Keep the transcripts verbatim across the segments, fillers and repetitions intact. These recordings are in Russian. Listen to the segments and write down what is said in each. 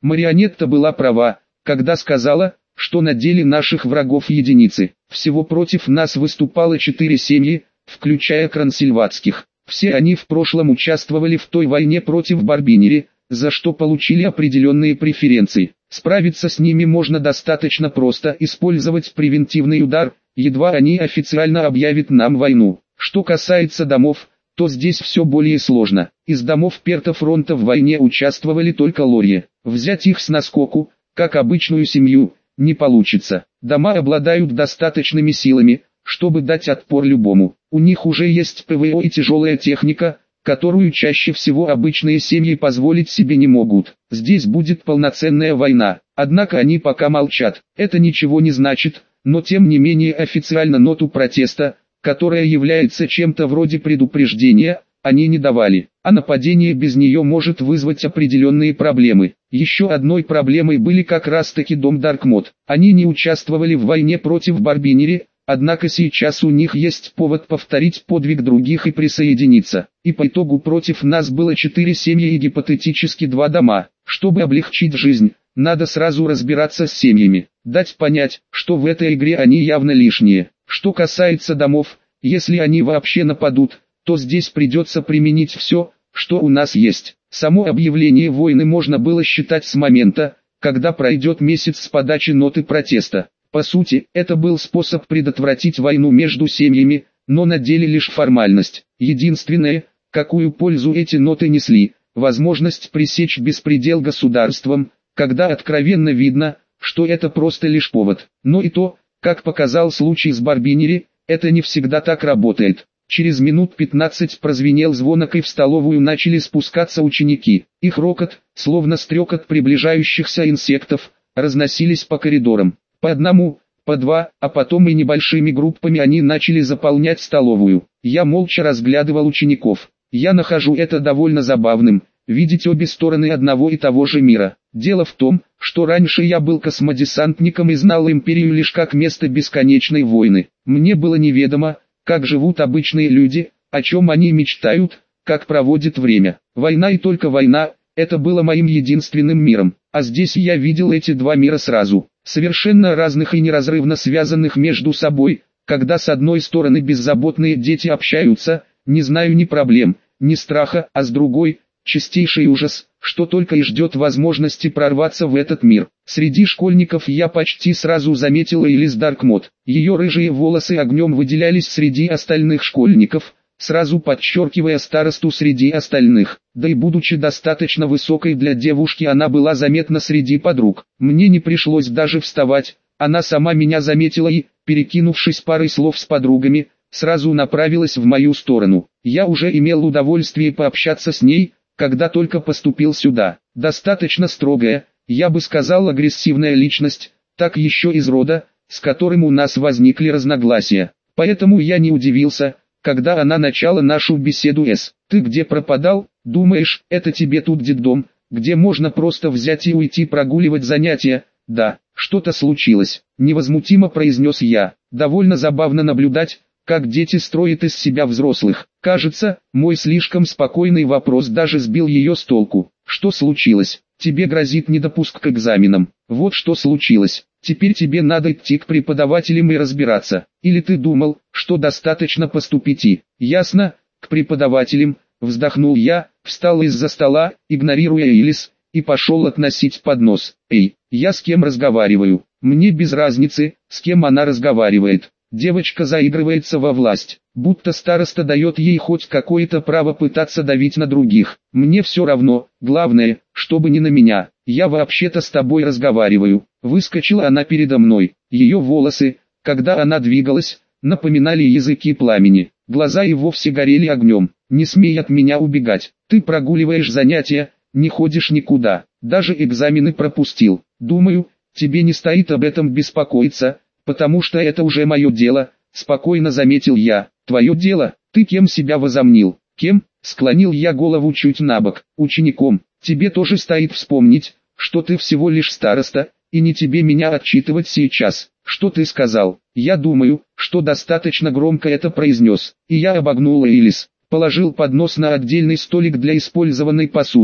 Марионетта была права, когда сказала, что на деле наших врагов единицы. Всего против нас выступало четыре семьи, включая Крансильватских. Все они в прошлом участвовали в той войне против Барбинери, за что получили определенные преференции. Справиться с ними можно достаточно просто, использовать превентивный удар, едва они официально объявят нам войну. Что касается домов, то здесь все более сложно. Из домов Перта фронта в войне участвовали только лорьи. Взять их с наскоку, как обычную семью, не получится. Дома обладают достаточными силами, чтобы дать отпор любому. У них уже есть ПВО и тяжелая техника, которую чаще всего обычные семьи позволить себе не могут. Здесь будет полноценная война. Однако они пока молчат. Это ничего не значит, но тем не менее официально ноту протеста, которая является чем-то вроде предупреждения, они не давали. А нападение без нее может вызвать определенные проблемы. Еще одной проблемой были как раз таки дом Даркмод. Они не участвовали в войне против Барбинери, однако сейчас у них есть повод повторить подвиг других и присоединиться. И по итогу против нас было четыре семьи и гипотетически два дома. Чтобы облегчить жизнь, надо сразу разбираться с семьями. Дать понять, что в этой игре они явно лишние. Что касается домов, если они вообще нападут, то здесь придется применить все, что у нас есть. Само объявление войны можно было считать с момента, когда пройдет месяц с подачи ноты протеста. По сути, это был способ предотвратить войну между семьями, но на деле лишь формальность. Единственное, какую пользу эти ноты несли, возможность пресечь беспредел государством, когда откровенно видно, что это просто лишь повод. Но и то, как показал случай с Барбинери, это не всегда так работает. Через минут пятнадцать прозвенел звонок и в столовую начали спускаться ученики. Их рокот, словно стрекот приближающихся инсектов, разносились по коридорам. По одному, по два, а потом и небольшими группами они начали заполнять столовую. Я молча разглядывал учеников. Я нахожу это довольно забавным, видеть обе стороны одного и того же мира. Дело в том, что раньше я был космодесантником и знал империю лишь как место бесконечной войны. Мне было неведомо, как живут обычные люди, о чем они мечтают, как проводят время. Война и только война – это было моим единственным миром. А здесь я видел эти два мира сразу, совершенно разных и неразрывно связанных между собой. Когда с одной стороны беззаботные дети общаются, не знаю ни проблем, ни страха, а с другой – чистейший ужас, что только и ждет возможности прорваться в этот мир. Среди школьников я почти сразу заметила Элис Даркмод. Ее рыжие волосы огнем выделялись среди остальных школьников, сразу подчеркивая старосту среди остальных. Да и будучи достаточно высокой для девушки, она была заметна среди подруг. Мне не пришлось даже вставать, она сама меня заметила и, перекинувшись парой слов с подругами, сразу направилась в мою сторону. Я уже имел удовольствие пообщаться с ней, когда только поступил сюда. Достаточно строгая, я бы сказал агрессивная личность, так еще из рода, с которым у нас возникли разногласия. Поэтому я не удивился, когда она начала нашу беседу с «Ты где пропадал? Думаешь, это тебе тут детдом, где можно просто взять и уйти прогуливать занятия?» «Да, что-то случилось», — невозмутимо произнес я. Довольно забавно наблюдать, как дети строят из себя взрослых. Кажется, мой слишком спокойный вопрос даже сбил ее с толку. Что случилось? Тебе грозит недопуск к экзаменам. Вот что случилось. Теперь тебе надо идти к преподавателям и разбираться. Или ты думал, что достаточно поступить и... Ясно, к преподавателям, вздохнул я, встал из-за стола, игнорируя Элис, и пошел относить поднос. Эй, я с кем разговариваю? Мне без разницы, с кем она разговаривает. Девочка заигрывается во власть, будто староста дает ей хоть какое-то право пытаться давить на других. Мне все равно, главное, чтобы не на меня. Я вообще-то с тобой разговариваю. Выскочила она передо мной. Ее волосы, когда она двигалась, напоминали языки пламени. Глаза и вовсе горели огнем. Не смей от меня убегать. Ты прогуливаешь занятия, не ходишь никуда. Даже экзамены пропустил. Думаю, тебе не стоит об этом беспокоиться, потому что это уже мое дело, спокойно заметил я. Твое дело? Ты кем себя возомнил? Кем? Склонил я голову чуть набок. Учеником. Тебе тоже стоит вспомнить, что ты всего лишь староста, и не тебе меня отчитывать сейчас. Что ты сказал? Я думаю, что достаточно громко это произнес. И я обогнул Элис, положил поднос на отдельный столик для использованной посуды,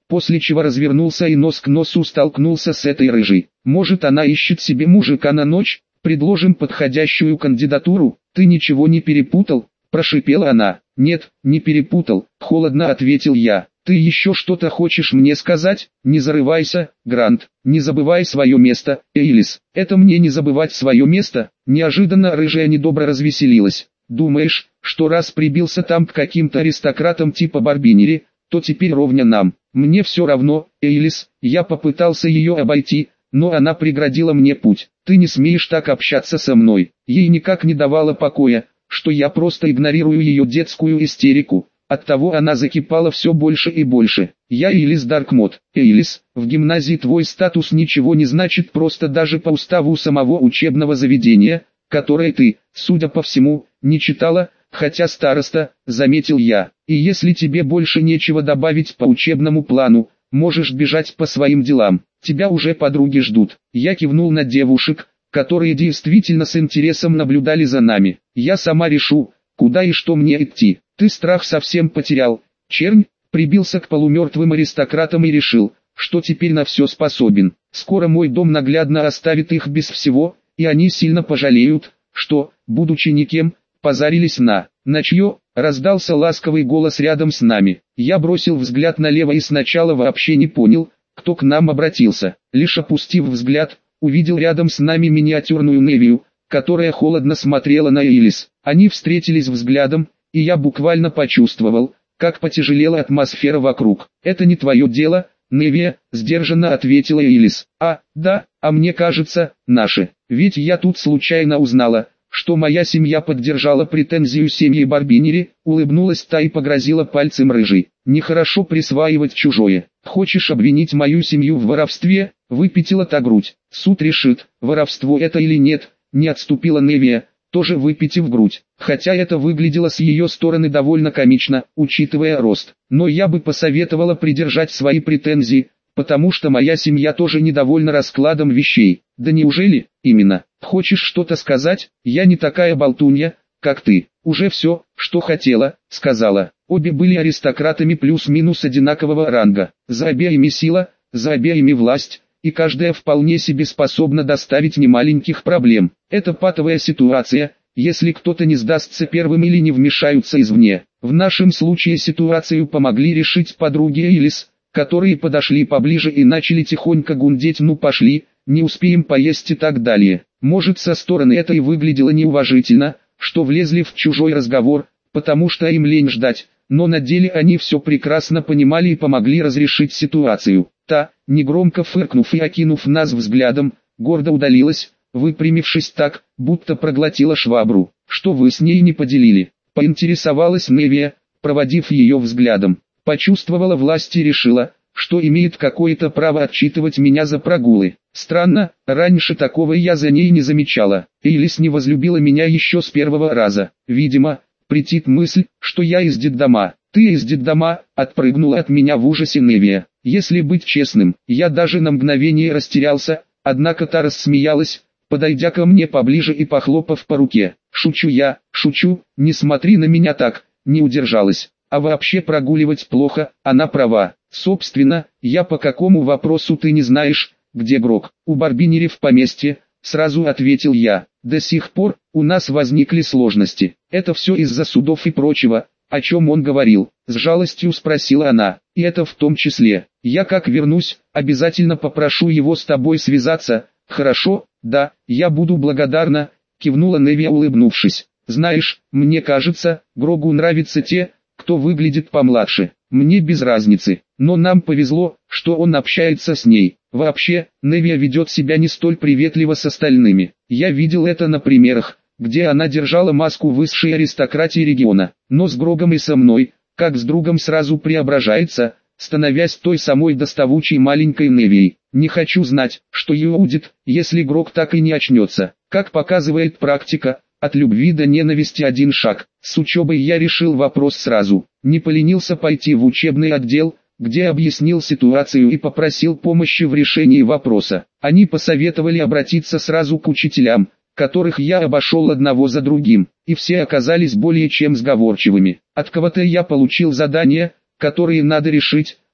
после чего развернулся и нос к носу столкнулся с этой рыжей. Может, она ищет себе мужика на ночь? Предложим подходящую кандидатуру. Ты ничего не перепутал? Прошипела она. Нет, не перепутал, холодно ответил я. Ты еще что-то хочешь мне сказать? Не зарывайся, Грант, не забывай свое место, Эйлис. Это мне не забывать свое место? Неожиданно рыжая недобро развеселилась. Думаешь, что раз прибился там к каким-то аристократам типа Барбинери, то теперь ровня нам? Мне все равно, Эйлис. Я попытался ее обойти, но она преградила мне путь. Ты не смеешь так общаться со мной. Ей никак не давало покоя, что я просто игнорирую ее детскую истерику. Оттого она закипала все больше и больше. Я Эйлис Даркмот. Эйлис, в гимназии твой статус ничего не значит просто даже по уставу самого учебного заведения, которое ты, судя по всему, не читала, хотя староста, заметил я. И если тебе больше нечего добавить по учебному плану, можешь бежать по своим делам. Тебя уже подруги ждут. Я кивнул на девушек, которые действительно с интересом наблюдали за нами. Я сама решу, куда и что мне идти. Ты страх совсем потерял. Чернь прибился к полумертвым аристократам и решил, что теперь на все способен. Скоро мой дом наглядно оставит их без всего, и они сильно пожалеют, что, будучи никем, позарились на... На чье? Раздался ласковый голос рядом с нами. Я бросил взгляд налево и сначала вообще не понял, кто к нам обратился. Лишь опустив взгляд, увидел рядом с нами миниатюрную Невию, которая холодно смотрела на Эйлис. Они встретились взглядом, и я буквально почувствовал, как потяжелела атмосфера вокруг. «Это не твое дело, Невия», — сдержанно ответила Эйлис. «А, да, а мне кажется, наше. Ведь я тут случайно узнала, что моя семья поддержала претензию семьи Барбинери», — улыбнулась та и погрозила пальцем рыжей. «Нехорошо присваивать чужое. Хочешь обвинить мою семью в воровстве?» — выпятила та грудь. «Суд решит, воровство это или нет», — не отступила Невия, тоже выпятив грудь. Хотя это выглядело с ее стороны довольно комично, учитывая рост. Но я бы посоветовала придержать свои претензии, потому что моя семья тоже недовольна раскладом вещей. Да неужели? Именно. Хочешь что-то сказать? Я не такая болтунья, как ты. Уже все, что хотела, сказала. Обе были аристократами плюс-минус одинакового ранга. За обеими сила, за обеими власть, и каждая вполне себе способна доставить немаленьких проблем. Это патовая ситуация, если кто-то не сдастся первым или не вмешаются извне. В нашем случае ситуацию помогли решить подруги Эйлис, которые подошли поближе и начали тихонько гундеть: «Ну пошли, не успеем поесть» и так далее. Может, со стороны это и выглядело неуважительно, что влезли в чужой разговор, потому что им лень ждать, но на деле они все прекрасно понимали и помогли разрешить ситуацию. Та, негромко фыркнув и окинув нас взглядом, гордо удалилась, выпрямившись так, будто проглотила швабру. «Что вы с ней не поделили?» — поинтересовалась Невия, проводив ее взглядом. Почувствовала власть и решила, что имеет какое-то право отчитывать меня за прогулы. Странно, раньше такого я за ней не замечала. Эйлис не возлюбила меня еще с первого раза. Видимо, претит мысль, что я из детдома. «Ты из детдома?» — отпрыгнула от меня в ужасе Невия. Если быть честным, я даже на мгновение растерялся, однако та рассмеялась, подойдя ко мне поближе и похлопав по руке. «Шучу я, шучу, не смотри на меня так», — не удержалась. «А вообще прогуливать плохо, она права. Собственно, я по какому вопросу ты не знаешь, где Грок?» «У Барбинери в поместье», — сразу ответил я. «До сих пор у нас возникли сложности. Это все из-за судов и прочего». «О чем он говорил?» — с жалостью спросила она. «И это в том числе. Я как вернусь, обязательно попрошу его с тобой связаться». «Хорошо, да, я буду благодарна», — кивнула Невия, улыбнувшись. «Знаешь, мне кажется, Грогу нравятся те, кто выглядит помладше. Мне без разницы, но нам повезло, что он общается с ней. Вообще, Невия ведет себя не столь приветливо с остальными. Я видел это на примерах, где она держала маску высшей аристократии региона, но с Грогом и со мной, как с другом, сразу преображается, становясь той самой доставучей маленькой Невией. Не хочу знать, что ее удит, если Грог так и не очнется. Как показывает практика, от любви до ненависти один шаг. С учебой я решил вопрос сразу. Не поленился пойти в учебный отдел, где объяснил ситуацию и попросил помощи в решении вопроса. Они посоветовали обратиться сразу к учителям, которых я обошел одного за другим, и все оказались более чем сговорчивыми. От кого-то я получил задания, которые надо решить,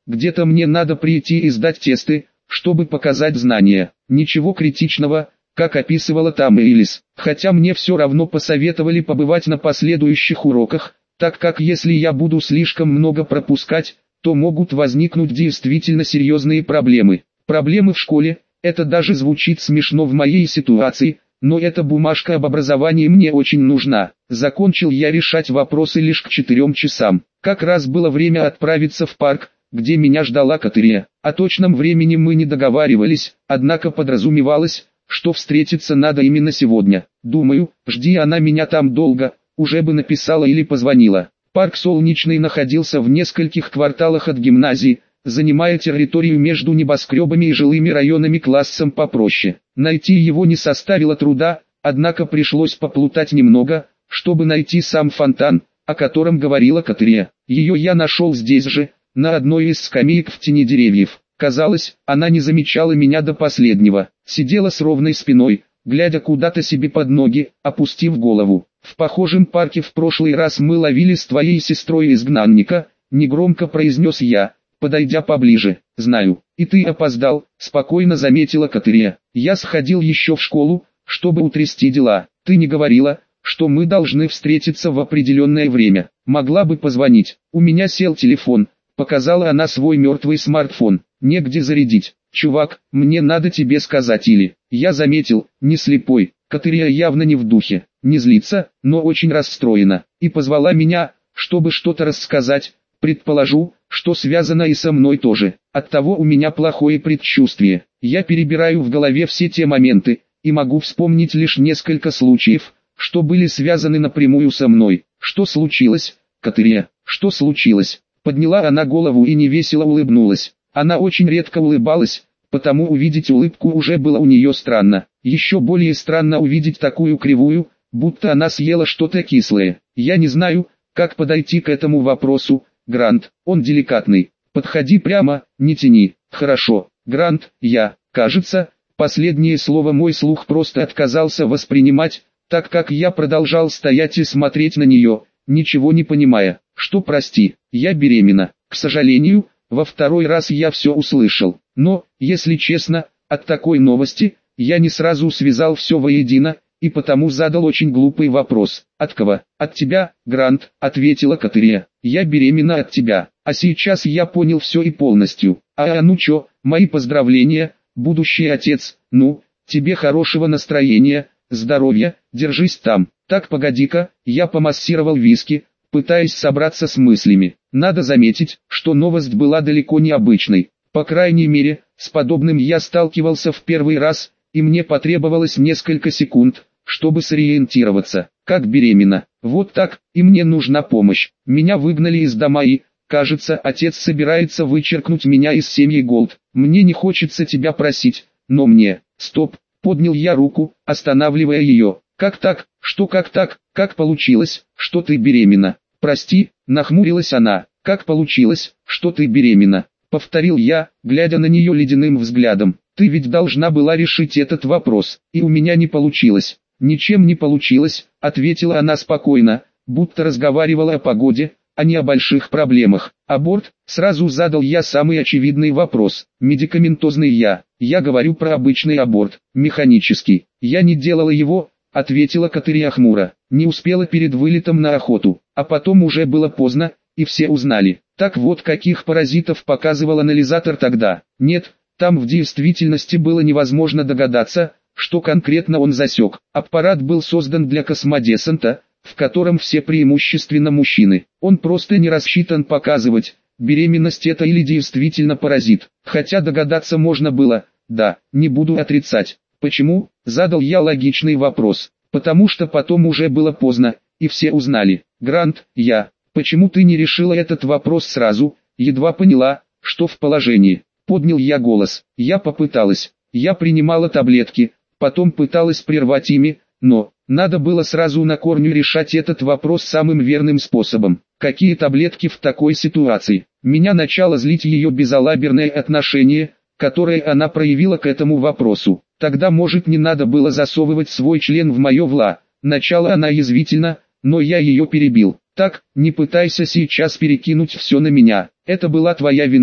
где-то мне надо прийти и сдать тесты, чтобы показать знания. Ничего критичного, как описывала там Элис, хотя мне все равно посоветовали побывать на последующих уроках, так как если я буду слишком много пропускать, то могут возникнуть действительно серьезные проблемы. Проблемы в школе, это даже звучит смешно в моей ситуации, но эта бумажка об образовании мне очень нужна. Закончил я решать вопросы лишь к четырем часам. Как раз было время отправиться в парк, где меня ждала Катерия. О точном времени мы не договаривались, однако подразумевалось, что встретиться надо именно сегодня. Думаю, жди она меня там долго, уже бы написала или позвонила. Парк Солнечный находился в нескольких кварталах от гимназии, занимая территорию между небоскребами и жилыми районами классом попроще. Найти его не составило труда, однако пришлось поплутать немного, чтобы найти сам фонтан, о котором говорила Катерия. Ее я нашел здесь же, на одной из скамеек в тени деревьев. Казалось, она не замечала меня до последнего, сидела с ровной спиной, глядя куда-то себе под ноги, опустив голову. В похожем парке в прошлый раз мы ловили с твоей сестрой изгнанника, негромко произнес я, подойдя поближе. Знаю, и ты опоздал, спокойно заметила Катерия. Я сходил еще в школу, чтобы утрясти дела. Ты не говорила, что мы должны встретиться в определенное время. Могла бы позвонить. У меня сел телефон. Показала она свой мертвый смартфон. Негде зарядить. Чувак, мне надо тебе сказать или... Я заметил, не слепой. Катерия явно не в духе. Не злится, но очень расстроена. И позвала меня, чтобы что-то рассказать. Предположу, что связано и со мной тоже. Оттого у меня плохое предчувствие. Я перебираю в голове все те моменты, и могу вспомнить лишь несколько случаев, что были связаны напрямую со мной. Что случилось, Катерия? Что случилось? Подняла она голову и невесело улыбнулась. Она очень редко улыбалась, потому увидеть улыбку уже было у нее странно. Еще более странно увидеть такую кривую, будто она съела что-то кислое. Я не знаю, как подойти к этому вопросу, Грант. Он деликатный. Подходи прямо, не тяни. Хорошо, Грант, я, кажется, последнее слово мой слух просто отказался воспринимать, так как я продолжал стоять и смотреть на нее, ничего не понимая. Что, прости, я беременна. К сожалению, во второй раз я все услышал. Но, если честно, от такой новости, я не сразу связал все воедино, и потому задал очень глупый вопрос. От кого? От тебя, Грант, ответила Катерия. Я беременна от тебя. А сейчас я понял все и полностью. А, а ну чё, мои поздравления, будущий отец. Ну, тебе хорошего настроения, здоровья, держись там. Так, погоди-ка, я помассировал виски, пытаясь собраться с мыслями. Надо заметить, что новость была далеко не обычной. По крайней мере, с подобным я сталкивался в первый раз, и мне потребовалось несколько секунд, чтобы сориентироваться. Как беременна? Вот так, и мне нужна помощь. Меня выгнали из дома и, кажется, отец собирается вычеркнуть меня из семьи Голд. Мне не хочется тебя просить, но мне... Стоп, поднял я руку, останавливая ее. Как так? Что как так? Как получилось, что ты беременна? Прости, нахмурилась она. Как получилось, что ты беременна? Повторил я, глядя на нее ледяным взглядом. Ты ведь должна была решить этот вопрос, и у меня не получилось. Ничем не получилось, ответила она спокойно, будто разговаривала о погоде, а не о больших проблемах. Аборт? Сразу задал я самый очевидный вопрос. Медикаментозный я. Я говорю про обычный аборт, механический. Я не делала его, ответила Катерия хмуро. Не успела перед вылетом на охоту, а потом уже было поздно, и все узнали. Так вот, каких паразитов показывал анализатор тогда. Нет, там в действительности было невозможно догадаться, что конкретно он засек. Аппарат был создан для космодесанта, в котором все преимущественно мужчины. Он просто не рассчитан показывать, беременность это или действительно паразит. Хотя догадаться можно было, да, не буду отрицать. Почему? Задал я логичный вопрос. Потому что потом уже было поздно, и все узнали. Грант, я. Почему ты не решила этот вопрос сразу? Едва поняла, что в положении. Поднял я голос. Я попыталась. Я принимала таблетки, потом пыталась прервать ими, но... Надо было сразу на корню решать этот вопрос самым верным способом. Какие таблетки в такой ситуации? Меня начало злить ее безалаберное отношение, которое она проявила к этому вопросу. Тогда, может, не надо было засовывать свой член в мое вла. Начала она язвительно, но я ее перебил. Так, не пытайся сейчас перекинуть все на меня. Это была твоя вина,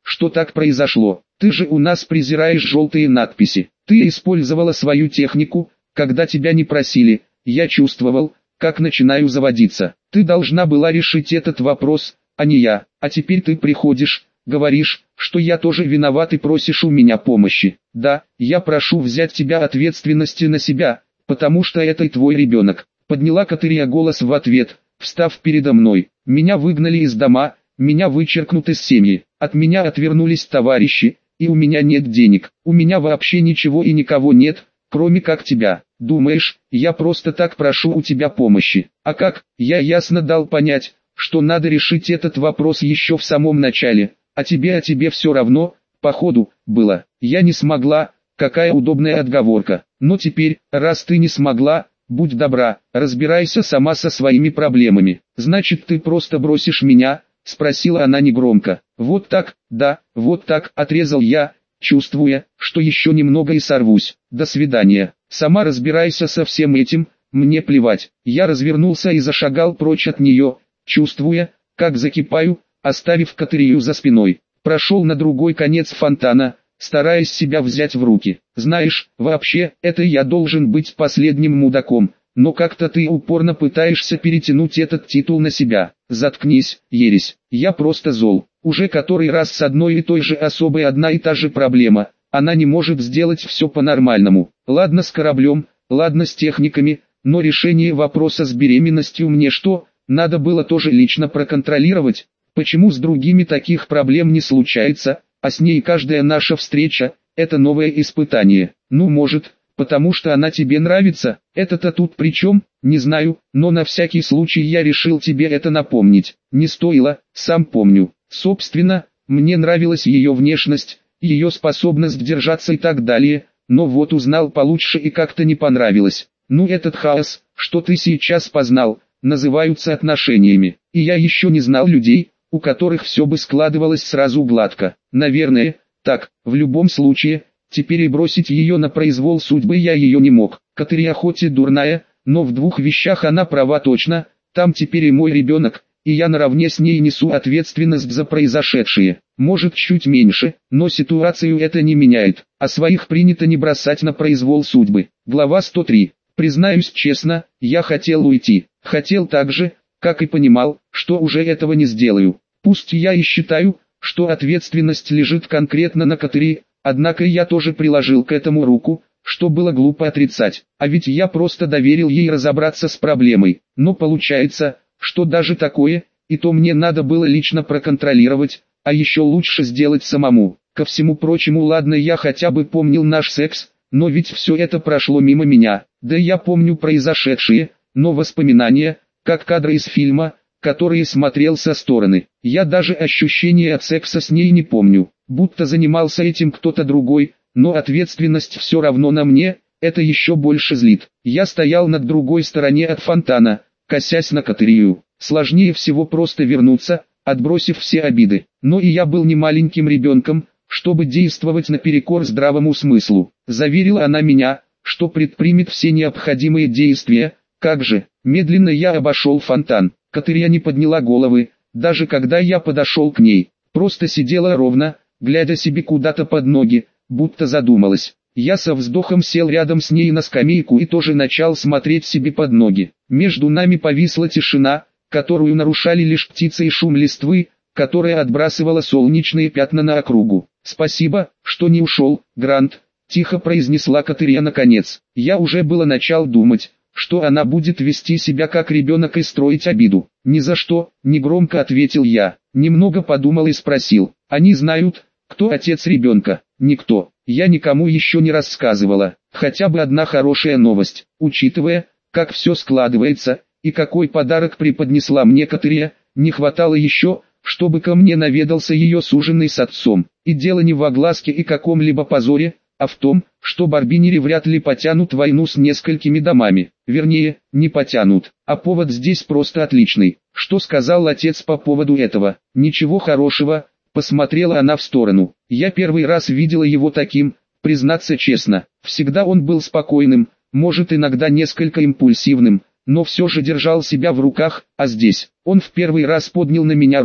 что так произошло. Ты же у нас презираешь желтые надписи. Ты использовала свою технику, когда тебя не просили. Я чувствовал, как начинаю заводиться. Ты должна была решить этот вопрос, а не я. А теперь ты приходишь, говоришь, что я тоже виноват и просишь у меня помощи. Да, я прошу взять тебя ответственности на себя, потому что это и твой ребенок. Подняла Катерия голос в ответ, встав передо мной. Меня выгнали из дома, меня вычеркнут из семьи. От меня отвернулись товарищи, и у меня нет денег. У меня вообще ничего и никого нет, кроме как тебя. Думаешь, я просто так прошу у тебя помощи? А как? Я ясно дал понять, что надо решить этот вопрос еще в самом начале. А тебе, а тебе все равно, походу, было. Я не смогла, какая удобная отговорка. Но теперь, раз ты не смогла, будь добра, разбирайся сама со своими проблемами. Значит, ты просто бросишь меня? Спросила она негромко. Вот так, да, вот так, отрезал я, чувствуя, что еще немного и сорвусь. До свидания. Сама разбирайся со всем этим, мне плевать. Я развернулся и зашагал прочь от нее, чувствуя, как закипаю, оставив Катерию за спиной. Прошел на другой конец фонтана, стараясь себя взять в руки. Знаешь, вообще, это я должен быть последним мудаком, но как-то ты упорно пытаешься перетянуть этот титул на себя. Заткнись, ересь, я просто зол. Уже который раз с одной и той же особой одна и та же проблема. Она не может сделать все по-нормальному. Ладно с кораблем, ладно с техниками, но решение вопроса с беременностью мне что, надо было тоже лично проконтролировать? Почему с другими таких проблем не случается, а с ней каждая наша встреча – это новое испытание? Ну может, потому что она тебе нравится, это-то тут при чем, не знаю, но на всякий случай я решил тебе это напомнить. Не стоило, сам помню. Собственно, мне нравилась ее внешность, ее способность держаться и так далее, но вот узнал получше и как-то не понравилось. Ну этот хаос, что ты сейчас познал, называются отношениями. И я еще не знал людей, у которых все бы складывалось сразу гладко. Наверное, так, в любом случае, теперь и бросить ее на произвол судьбы я ее не мог. Катерия хоть и дурная, но в двух вещах она права точно, там теперь и мой ребенок, и я наравне с ней несу ответственность за произошедшее. Может чуть меньше, но ситуацию это не меняет, а своих принято не бросать на произвол судьбы. Глава сто три. Признаюсь честно, я хотел уйти, хотел так же, как и понимал, что уже этого не сделаю. Пусть я и считаю, что ответственность лежит конкретно на Катерии, однако я тоже приложил к этому руку, что было глупо отрицать, а ведь я просто доверил ей разобраться с проблемой. Но получается, что даже такое, и то мне надо было лично проконтролировать, а еще лучше сделать самому. Ко всему прочему, ладно, я хотя бы помнил наш секс, но ведь все это прошло мимо меня. Да я помню произошедшее, но воспоминания, как кадры из фильма, которые смотрел со стороны. Я даже ощущения от секса с ней не помню, будто занимался этим кто-то другой, но ответственность все равно на мне, это еще больше злит. Я стоял на другой стороне от фонтана, косясь на Катерию. Сложнее всего просто вернуться, отбросив все обиды. Но и я был не маленьким ребенком, чтобы действовать наперекор здравому смыслу. Заверила она меня, что предпримет все необходимые действия. Как же, медленно я обошел фонтан. Катерия не подняла головы, даже когда я подошел к ней. Просто сидела ровно, глядя себе куда-то под ноги, будто задумалась. Я со вздохом сел рядом с ней на скамейку и тоже начал смотреть себе под ноги. Между нами повисла тишина, которую нарушали лишь птицы и шум листвы, которая отбрасывала солнечные пятна на округу. «Спасибо, что не ушел, Грант», — тихо произнесла Катерия наконец. Я уже было начал думать, что она будет вести себя как ребенок и строить обиду. «Ни за что», — негромко ответил я. Немного подумал и спросил: «Они знают, кто отец ребенка?» «Никто. Я никому еще не рассказывала. Хотя бы одна хорошая новость. Учитывая, как все складывается, и какой подарок преподнесла мне Катерия, не хватало еще, чтобы ко мне наведался ее суженый с отцом. И дело не в огласке и каком-либо позоре, а в том, что барбинери вряд ли потянут войну с несколькими домами. Вернее, не потянут. А повод здесь просто отличный. Что сказал отец по поводу этого? Ничего хорошего. Посмотрела она в сторону. Я первый раз видела его таким, признаться честно. Всегда он был спокойным, может иногда несколько импульсивным, но все же держал себя в руках, а здесь, он в первый раз поднял на меня руку.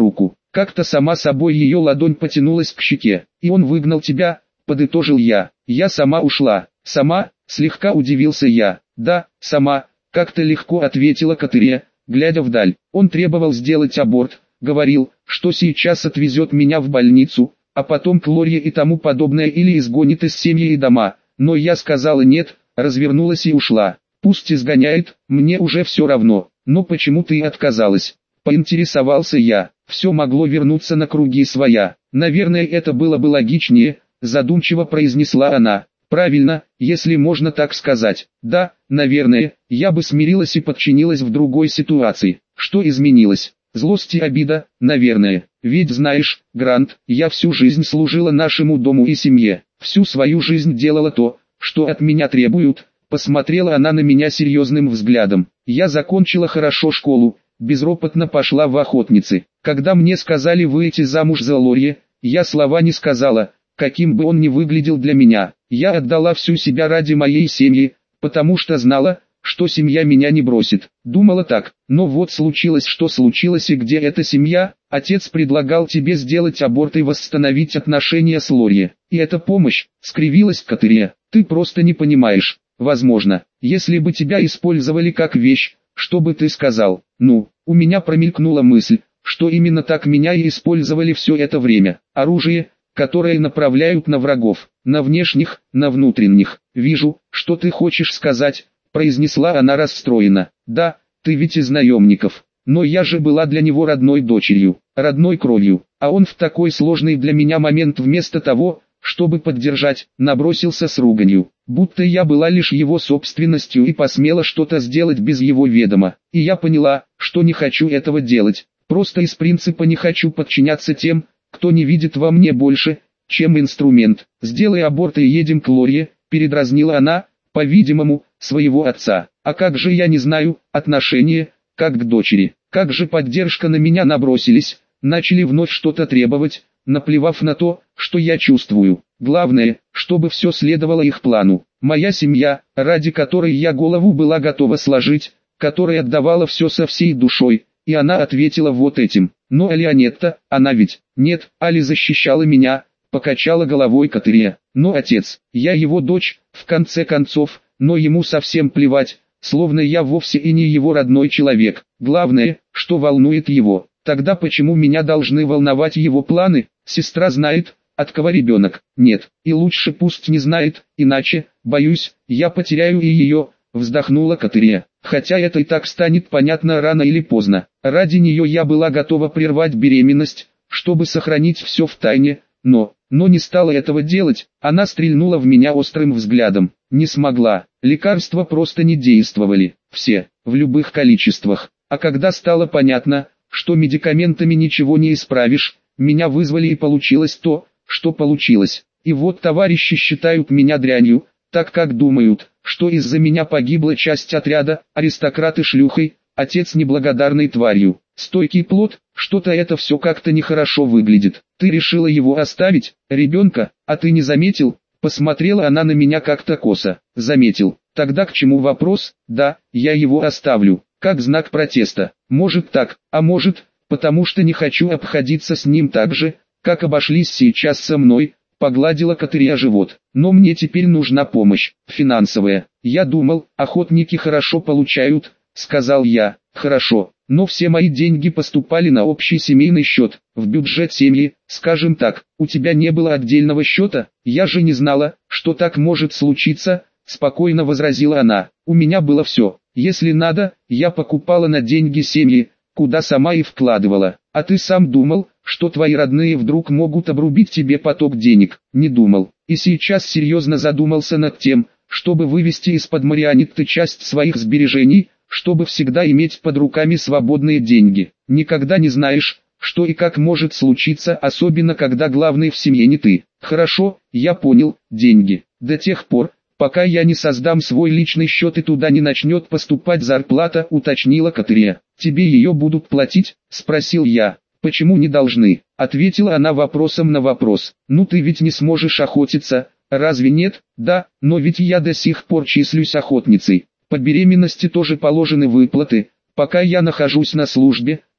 Как-то сама собой ее ладонь потянулась к щеке. И он выгнал тебя, подытожил я. Я сама ушла. Сама, слегка удивился я. Да, сама, как-то легко ответила Катерия, глядя вдаль. Он требовал сделать аборт, говорил, что сейчас отвезет меня в больницу, а потом к Лорье и тому подобное или изгонит из семьи и дома. Но я сказала нет, развернулась и ушла. Пусть изгоняет, мне уже все равно. Но почему ты отказалась? Поинтересовался я. Все могло вернуться на круги своя. Наверное, это было бы логичнее, задумчиво произнесла она. Правильно, если можно так сказать. Да, наверное, я бы смирилась и подчинилась в другой ситуации. Что изменилось? Злость и обида, наверное. Ведь знаешь, Грант, я всю жизнь служила нашему дому и семье. Всю свою жизнь делала то, что от меня требуют. Посмотрела она на меня серьезным взглядом. Я закончила хорошо школу, безропотно пошла в охотницы. Когда мне сказали выйти замуж за Лорье, я слова не сказала, каким бы он ни выглядел для меня. Я отдала всю себя ради моей семьи, потому что знала, что семья меня не бросит. Думала так, но вот случилось, что случилось, и где эта семья? Отец предлагал тебе сделать аборт и восстановить отношения с Лорье. И это помощь, скривилась Катерия. Ты просто не понимаешь. Возможно, если бы тебя использовали как вещь, что бы ты сказал? Ну, у меня промелькнула мысль, что именно так меня и использовали все это время. Оружие, которое направляют на врагов, на внешних, на внутренних. Вижу, что ты хочешь сказать, произнесла она расстроенно. Да, ты ведь из наемников. Но я же была для него родной дочерью, родной кровью, а он в такой сложный для меня момент вместо того, чтобы поддержать, набросился с руганью, будто я была лишь его собственностью и посмела что-то сделать без его ведома. И я поняла, что не хочу этого делать, просто из принципа не хочу подчиняться тем, кто не видит во мне больше, чем инструмент. Сделай аборт и едем к Лорье, передразнила она, по-видимому, своего отца. А как же я не знаю, отношение, как к дочери, как же поддержка на меня набросились, начали вновь что-то требовать, наплевав на то, что я чувствую. Главное, чтобы все следовало их плану. Моя семья, ради которой я голову была готова сложить, которая отдавала все со всей душой, и она ответила вот этим. Но Алионетта, она ведь, нет, Али защищала меня, покачала головой Катерия. Но отец, я его дочь, в конце концов, но ему совсем плевать, словно я вовсе и не его родной человек. Главное, что волнует его. Тогда почему меня должны волновать его планы? Сестра знает, от кого ребенок. Нет, и лучше пусть не знает, иначе, боюсь, я потеряю и ее, вздохнула Катерия. Хотя это и так станет понятно рано или поздно. Ради нее я была готова прервать беременность, чтобы сохранить все в тайне, но, но не стала этого делать. Она стрельнула в меня острым взглядом. Не смогла. Лекарства просто не действовали. Все, в любых количествах. А когда стало понятно, что медикаментами ничего не исправишь, меня вызвали и получилось то, что получилось. И вот товарищи считают меня дрянью, так как думают, что из-за меня погибла часть отряда, аристократы шлюхой, отец неблагодарной тварью. Стойкий плод, что-то это все как-то нехорошо выглядит. Ты решила его оставить, ребенка, а ты не заметил? Посмотрела она на меня как-то косо. Заметил. Тогда к чему вопрос? Да, я его оставлю. Как знак протеста. Может так, а может, потому что не хочу обходиться с ним так же, как обошлись сейчас со мной, погладила Катерия живот. Но мне теперь нужна помощь, финансовая. Я думал, охотники хорошо получают, сказал я. Хорошо, но все мои деньги поступали на общий семейный счет, в бюджет семьи, скажем так. У тебя не было отдельного счета? Я же не знала, что так может случиться, спокойно возразила она. У меня было все. Если надо, я покупала на деньги семьи, куда сама и вкладывала. А ты сам думал, что твои родные вдруг могут обрубить тебе поток денег? Не думал. И сейчас серьезно задумался над тем, чтобы вывести из-под марионетты часть своих сбережений, чтобы всегда иметь под руками свободные деньги. Никогда не знаешь, что и как может случиться, особенно когда главный в семье не ты. Хорошо, я понял, деньги. До тех пор, пока я не создам свой личный счет и туда не начнет поступать зарплата, уточнила Катерия. Тебе ее будут платить? Спросил я. Почему не должны? Ответила она вопросом на вопрос. Ну ты ведь не сможешь охотиться, разве нет? Да, но ведь я до сих пор числюсь охотницей. По беременности тоже положены выплаты, пока я нахожусь на службе,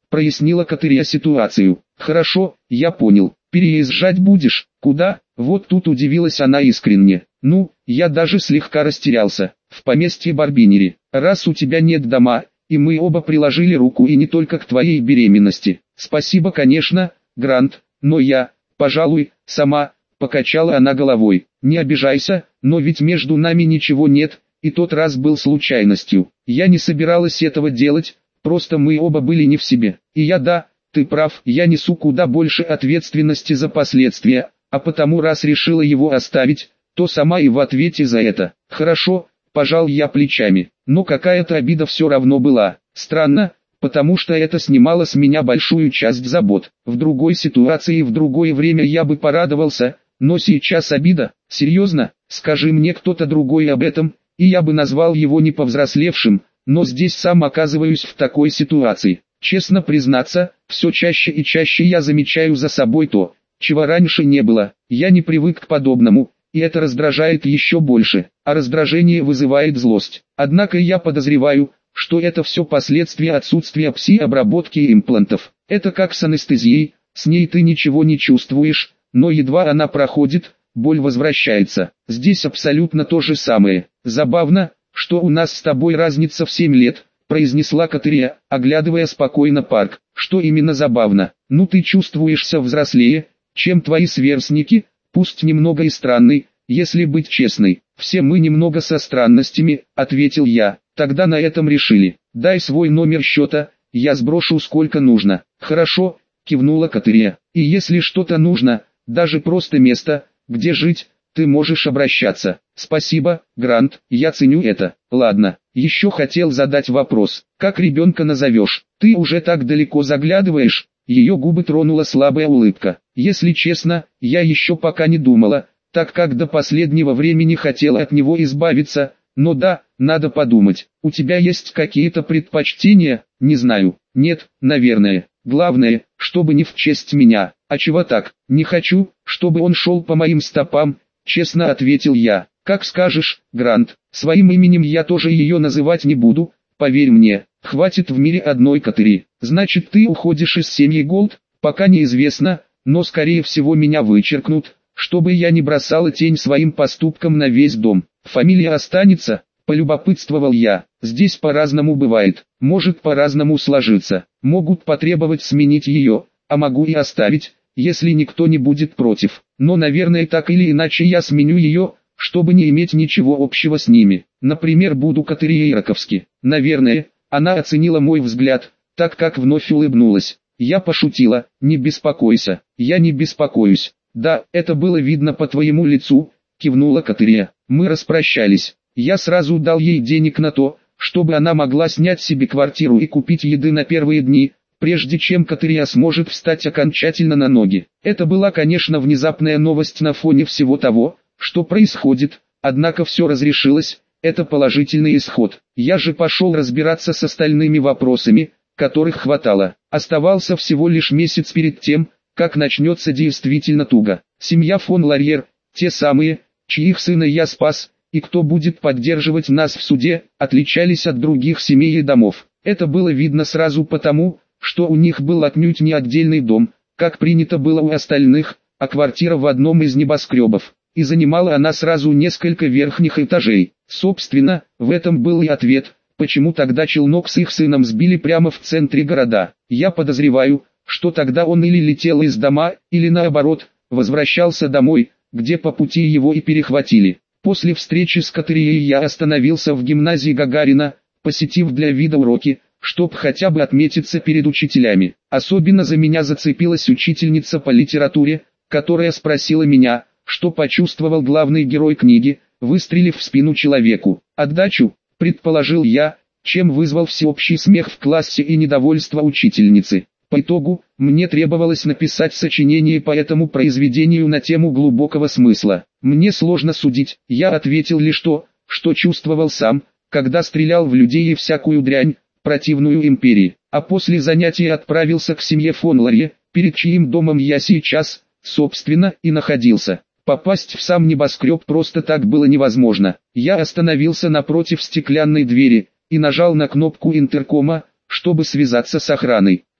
прояснила Катерия ситуацию. Хорошо, я понял. Переезжать будешь? Куда? Вот тут удивилась она искренне. Ну, я даже слегка растерялся. В поместье Барбинери. Раз у тебя нет дома, и мы оба приложили руку и не только к твоей беременности. Спасибо, конечно, Грант, но я, пожалуй, сама, покачала она головой. Не обижайся, но ведь между нами ничего нет, и тот раз был случайностью. Я не собиралась этого делать, просто мы оба были не в себе. И я да, ты прав, я несу куда больше ответственности за последствия, а потому раз решила его оставить, то сама и в ответе за это. Хорошо, пожал я плечами, но какая-то обида все равно была. Странно, потому что это снимало с меня большую часть забот. В другой ситуации и в другое время я бы порадовался, но сейчас обида. Серьезно, скажи мне кто-то другой об этом, и я бы назвал его не повзрослевшим, но здесь сам оказываюсь в такой ситуации. Честно признаться, все чаще и чаще я замечаю за собой то, чего раньше не было. Я не привык к подобному, и это раздражает еще больше, а раздражение вызывает злость. Однако я подозреваю, что это все последствия отсутствия пси-обработки имплантов. Это как с анестезией, с ней ты ничего не чувствуешь, но едва она проходит, боль возвращается. Здесь абсолютно то же самое. Забавно, что у нас с тобой разница в семь лет, произнесла Катерия, оглядывая спокойно парк. Что именно забавно? Ну ты чувствуешься взрослее, чем твои сверстники, пусть немного и странный, если быть честной. Все мы немного со странностями, ответил я. Тогда на этом решили. Дай свой номер счета, я сброшу сколько нужно. Хорошо, кивнула Катерия. И если что-то нужно, даже просто место, где жить, ты можешь обращаться. Спасибо, Грант, я ценю это. Ладно, еще хотел задать вопрос. Как ребенка назовешь? Ты уже так далеко заглядываешь? Ее губы тронула слабая улыбка. Если честно, я еще пока не думала, так как до последнего времени хотела от него избавиться, но да, надо подумать. У тебя есть какие-то предпочтения? Не знаю. Нет, наверное. Главное, чтобы не в честь меня. А чего так? Не хочу, чтобы он шел по моим стопам, честно ответил я. Как скажешь, Грант. Своим именем я тоже ее называть не буду, поверь мне. Хватит в мире одной Катерии. Значит, ты уходишь из семьи Голд? Пока неизвестно, но скорее всего меня вычеркнут, чтобы я не бросала тень своим поступкам на весь дом. Фамилия останется, полюбопытствовал я. Здесь по-разному бывает, может по-разному сложиться. Могут потребовать сменить ее, а могу и оставить, если никто не будет против. Но наверное так или иначе я сменю ее, чтобы не иметь ничего общего с ними. Например, буду Катерией Раковски. Наверное, она оценила мой взгляд, так как вновь улыбнулась. Я пошутила, не беспокойся, я не беспокоюсь. Да, это было видно по твоему лицу, кивнула Катерия. Мы распрощались. Я сразу дал ей денег на то, чтобы она могла снять себе квартиру и купить еды на первые дни, прежде чем Катерия сможет встать окончательно на ноги. Это была, конечно, внезапная новость на фоне всего того, что происходит, однако все разрешилось, это положительный исход. Я же пошел разбираться с остальными вопросами, которых хватало. Оставался всего лишь месяц перед тем, как начнется действительно туго. Семья фон Ларьер, те самые, чьих сына я спас, и кто будет поддерживать нас в суде, отличались от других семей и домов. Это было видно сразу потому, что у них был отнюдь не отдельный дом, как принято было у остальных, а квартира в одном из небоскребов. И занимала она сразу несколько верхних этажей. Собственно, в этом был и ответ, почему тогда челнок с их сыном сбили прямо в центре города. Я подозреваю, что тогда он или летел из дома, или наоборот, возвращался домой, где по пути его и перехватили. После встречи с Катерией я остановился в гимназии Гагарина, посетив для вида уроки, чтоб хотя бы отметиться перед учителями. Особенно за меня зацепилась учительница по литературе, которая спросила меня, что почувствовал главный герой книги, выстрелив в спину человеку. Отдачу, предположил я, чем вызвал всеобщий смех в классе и недовольство учительницы. По итогу, мне требовалось написать сочинение по этому произведению на тему глубокого смысла. Мне сложно судить, я ответил лишь то, что чувствовал сам, когда стрелял в людей и всякую дрянь, противную империи. А после занятия отправился к семье фон Ларье, перед чьим домом я сейчас, собственно, и находился. Попасть в сам небоскреб просто так было невозможно. Я остановился напротив стеклянной двери и нажал на кнопку интеркома, чтобы связаться с охраной.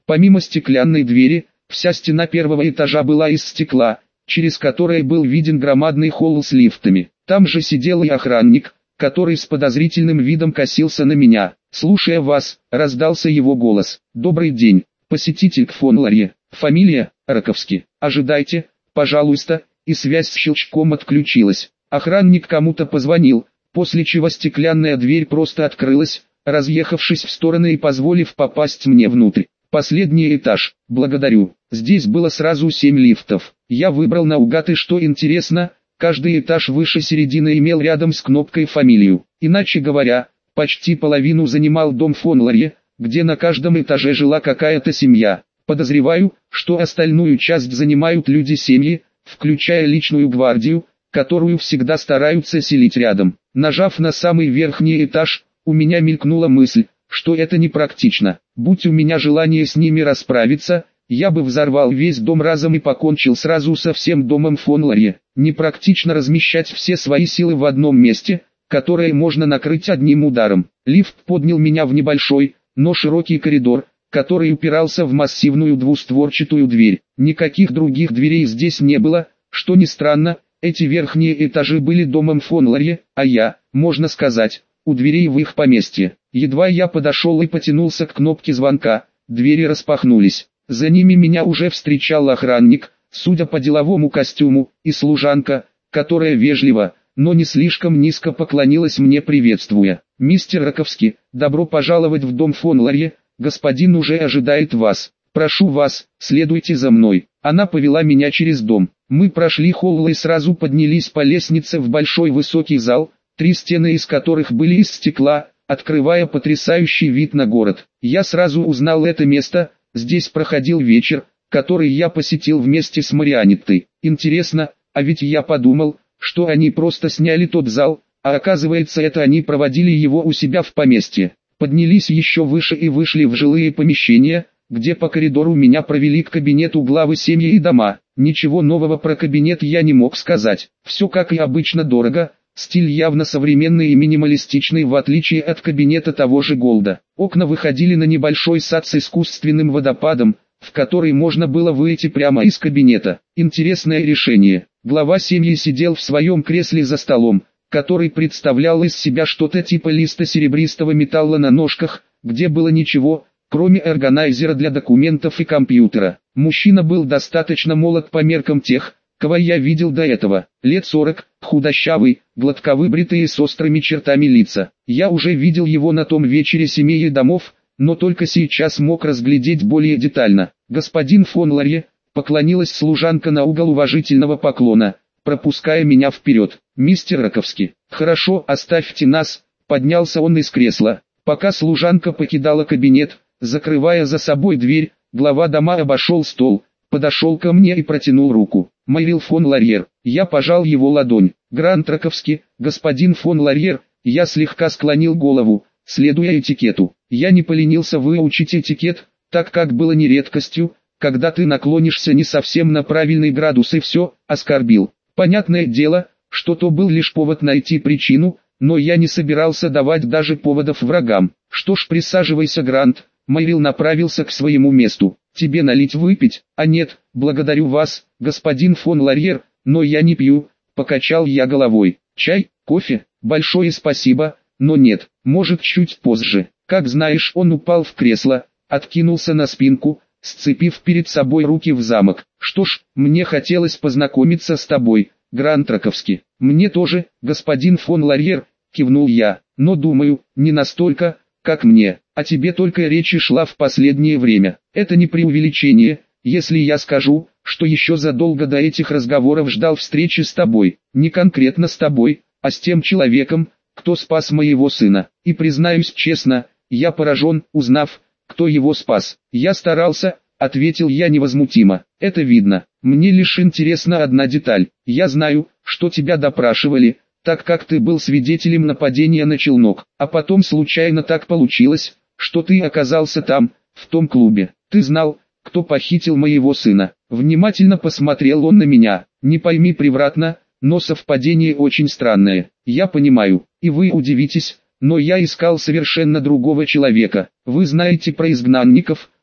Помимо стеклянной двери, вся стена первого этажа была из стекла, через которое был виден громадный холл с лифтами. Там же сидел и охранник, который с подозрительным видом косился на меня. «Слушая вас», — раздался его голос. «Добрый день, посетитель фон Ларье. Фамилия, Раковский. Ожидайте, пожалуйста», и связь с щелчком отключилась. Охранник кому-то позвонил, после чего стеклянная дверь просто открылась, разъехавшись в стороны и позволив попасть мне внутрь. Последний этаж, благодарю. Здесь было сразу семь лифтов. Я выбрал наугад, и что интересно, каждый этаж выше середины имел рядом с кнопкой фамилию. Иначе говоря, почти половину занимал дом фон Ларье, где на каждом этаже жила какая-то семья. Подозреваю, что остальную часть занимают люди-семьи, включая личную гвардию, которую всегда стараются селить рядом. Нажав на самый верхний этаж, у меня мелькнула мысль, что это непрактично. Будь у меня желание с ними расправиться, я бы взорвал весь дом разом и покончил сразу со всем домом фон Ларье. Непрактично размещать все свои силы в одном месте, которое можно накрыть одним ударом. Лифт поднял меня в небольшой, но широкий коридор, который упирался в массивную двустворчатую дверь. Никаких других дверей здесь не было, что ни странно, эти верхние этажи были домом фон Ларье, а я, можно сказать, у дверей в их поместье. Едва я подошел и потянулся к кнопке звонка, двери распахнулись. За ними меня уже встречал охранник, судя по деловому костюму, и служанка, которая вежливо, но не слишком низко поклонилась мне, приветствуя. «Мистер Раковский, добро пожаловать в дом фон Ларье, господин уже ожидает вас. Прошу вас, следуйте за мной». Она повела меня через дом. Мы прошли холл и сразу поднялись по лестнице в большой высокий зал, три стены из которых были из стекла, открывая потрясающий вид на город. Я сразу узнал это место, здесь проходил вечер, который я посетил вместе с Марианеттой. Интересно, а ведь я подумал, что они просто сняли тот зал, а оказывается, это они проводили его у себя в поместье. Поднялись еще выше и вышли в жилые помещения, где по коридору меня провели к кабинету главы семьи и дома. Ничего нового про кабинет я не мог сказать. Все как и обычно дорого, стиль явно современный и минималистичный, в отличие от кабинета того же Голда. Окна выходили на небольшой сад с искусственным водопадом, в который можно было выйти прямо из кабинета. Интересное решение. Глава семьи сидел в своем кресле за столом, который представлял из себя что-то типа листа серебристого металла на ножках, где было ничего, кроме органайзера для документов и компьютера. Мужчина был достаточно молод по меркам тех, кого я видел до этого. Лет сорок, худощавый, гладко выбритый и с острыми чертами лица. Я уже видел его на том вечере семей и домов, но только сейчас мог разглядеть более детально. «Господин фон Ларье», поклонилась служанка на угол уважительного поклона, пропуская меня вперед. «Мистер Раковский, хорошо, оставьте нас», поднялся он из кресла. Пока служанка покидала кабинет, закрывая за собой дверь, глава дома обошел стол, подошел ко мне и протянул руку. «Мэрил фон Ларьер». Я пожал его ладонь. «Грант Раковский, господин фон Ларьер». Я слегка склонил голову, следуя этикету. Я не поленился выучить этикет, так как было не редкостью, когда ты наклонишься не совсем на правильный градус и все, оскорбил. Понятное дело, что то был лишь повод найти причину, но я не собирался давать даже поводов врагам. «Что ж, присаживайся, Грант». Мэрил направился к своему месту. «Тебе налить выпить?» «А нет, благодарю вас, господин фон Ларьер, но я не пью», покачал я головой. «Чай, кофе?» «Большое спасибо, но нет, может чуть позже». Как знаешь, он упал в кресло, откинулся на спинку, сцепив перед собой руки в замок. «Что ж, мне хотелось познакомиться с тобой, Грант Раковский». «Мне тоже, господин фон Ларьер», кивнул я, «но думаю, не настолько, как мне. О тебе только речи шла в последнее время. Это не преувеличение, если я скажу, что еще задолго до этих разговоров ждал встречи с тобой. Не конкретно с тобой, а с тем человеком, кто спас моего сына. И признаюсь честно, я поражен, узнав, кто его спас. Я старался», ответил я невозмутимо. «Это видно. Мне лишь интересна одна деталь. Я знаю, что тебя допрашивали, так как ты был свидетелем нападения на челнок, а потом случайно так получилось, что ты оказался там, в том клубе. Ты знал, кто похитил моего сына». Внимательно посмотрел он на меня. «Не пойми превратно, но совпадение очень странное. Я понимаю, и вы удивитесь, но я искал совершенно другого человека. Вы знаете про изгнанников,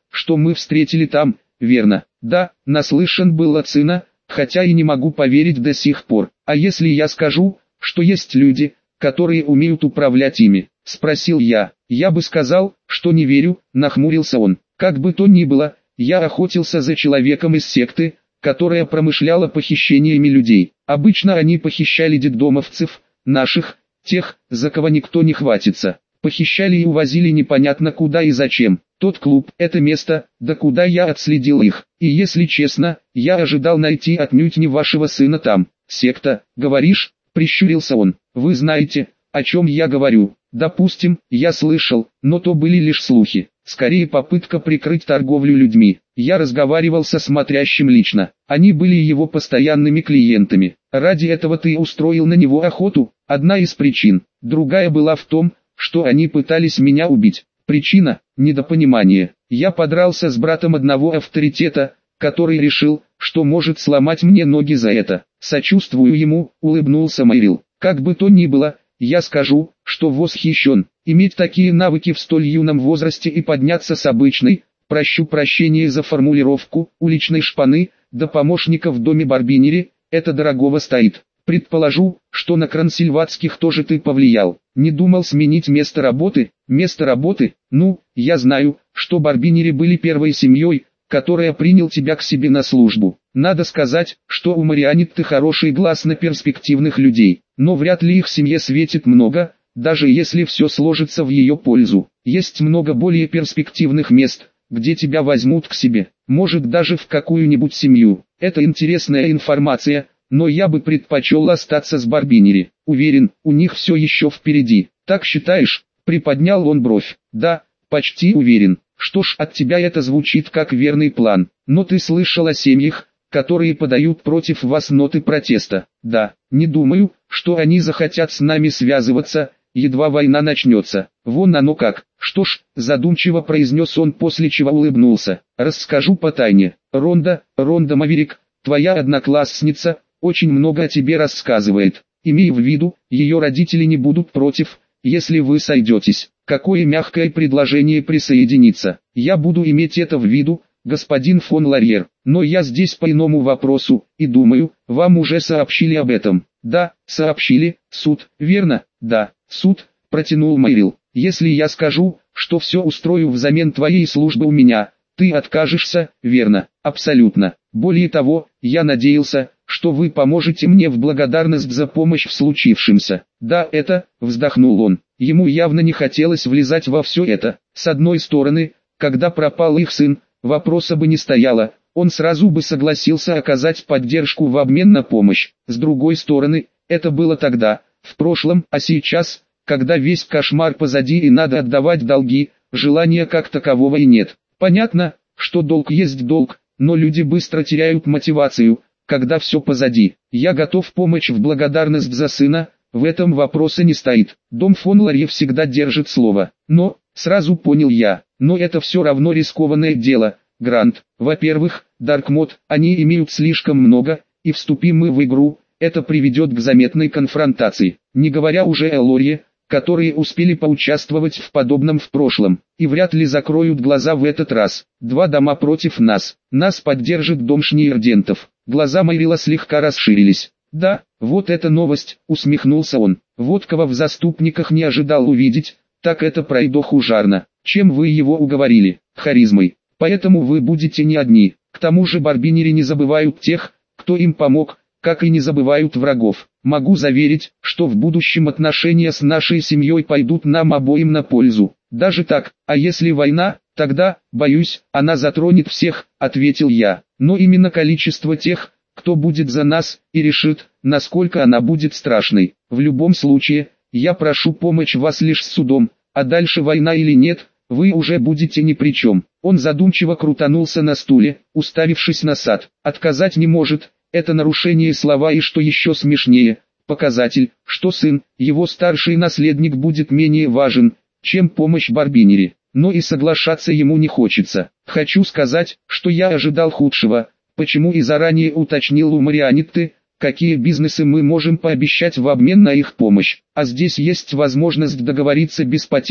что мы встретили там, верно? Да, наслышан был от сына, хотя и не могу поверить до сих пор. А если я скажу, что есть люди, которые умеют управлять ими? Спросил я. Я бы сказал, что не верю, нахмурился он. Как бы то ни было, я охотился за человеком из секты, которая промышляла похищениями людей. Обычно они похищали детдомовцев, наших, тех, за кого никто не хватится. Похищали и увозили непонятно куда и зачем. Тот клуб, это место, да куда я отследил их. И если честно, я ожидал найти отнюдь не вашего сына там. Секта, говоришь? Прищурился он. Вы знаете, о чем я говорю. Допустим, я слышал, но то были лишь слухи. Скорее попытка прикрыть торговлю людьми. Я разговаривал со смотрящим лично. Они были его постоянными клиентами. Ради этого ты устроил на него охоту? Одна из причин. Другая была в том, что они пытались меня убить. Причина – недопонимание. Я подрался с братом одного авторитета, который решил, что может сломать мне ноги за это. Сочувствую ему, улыбнулся Мэрил. Как бы то ни было, я скажу, что восхищен. Иметь такие навыки в столь юном возрасте и подняться с обычной, прощу прощения за формулировку, уличной шпаны, до помощника в доме Барбинери, это дорогого стоит. Предположу, что на Крансильватских тоже ты повлиял. Не думал сменить место работы? Место работы? Ну, я знаю, что Барбинери были первой семьей, которая принял тебя к себе на службу. Надо сказать, что у Марианитты хороший глаз на перспективных людей, но вряд ли их семье светит много, даже если все сложится в ее пользу. Есть много более перспективных мест, где тебя возьмут к себе, может даже в какую-нибудь семью. Это интересная информация, но я бы предпочел остаться с Барбинери. Уверен, у них все еще впереди. Так считаешь? Приподнял он бровь. Да, почти уверен. Что ж, от тебя это звучит как верный план. Но ты слышал о семьях, которые подают против вас ноты протеста? Да, не думаю, что они захотят с нами связываться, едва война начнется. Вон оно как. Что ж, задумчиво произнес он, после чего улыбнулся. Расскажу по тайне. Ронда, Ронда Маверик, твоя одноклассница, очень много о тебе рассказывает. Имей в виду, ее родители не будут против, если вы сойдетесь. Какое мягкое предложение присоединиться. Я буду иметь это в виду, господин фон Ларьер. Но я здесь по иному вопросу, и думаю, вам уже сообщили об этом. Да, сообщили. Суд, верно? Да, суд, протянул Мэрил. Если я скажу, что все устрою взамен твоей службы у меня, ты откажешься, верно? Абсолютно. Более того, я надеялся, что вы поможете мне в благодарность за помощь в случившемся. Да, это, вздохнул он. Ему явно не хотелось влезать во все это. С одной стороны, когда пропал их сын, вопроса бы не стояло, он сразу бы согласился оказать поддержку в обмен на помощь. С другой стороны, это было тогда, в прошлом, а сейчас, когда весь кошмар позади и надо отдавать долги, желания как такового и нет. Понятно, что долг есть долг, но люди быстро теряют мотивацию, когда все позади. Я готов помочь в благодарность за сына, в этом вопроса не стоит. Дом фон Ларье всегда держит слово. Но, сразу понял я, но это все равно рискованное дело, Грант. Во-первых, Даркмод, они имеют слишком много, и вступим мы в игру, это приведет к заметной конфронтации. Не говоря уже о Лорье, которые успели поучаствовать в подобном в прошлом, и вряд ли закроют глаза в этот раз. Два дома против нас. Нас поддержит дом Шниердентов. Глаза Мэрила слегка расширились. Да, вот эта новость, усмехнулся он. Вот кого в заступниках не ожидал увидеть, так это пройдоху Жарна. Чем вы его уговорили? Харизмой. Поэтому вы будете не одни. К тому же Барбинери не забывают тех, кто им помог, как и не забывают врагов. Могу заверить, что в будущем отношения с нашей семьей пойдут нам обоим на пользу. Даже так, а если война, тогда, боюсь, она затронет всех, ответил я. Но именно количество тех, кто будет за нас, и решит, насколько она будет страшной. В любом случае, я прошу помочь вас лишь с судом, а дальше война или нет, вы уже будете ни при чем. Он задумчиво крутанулся на стуле, уставившись на сад. Отказать не может. Это нарушение слова и, что еще смешнее, показатель, что сын, его старший наследник, будет менее важен, чем помощь Барбинери. Но и соглашаться ему не хочется. Хочу сказать, что я ожидал худшего, почему и заранее уточнил у Марианитты, какие бизнесы мы можем пообещать в обмен на их помощь. А здесь есть возможность договориться без потерь.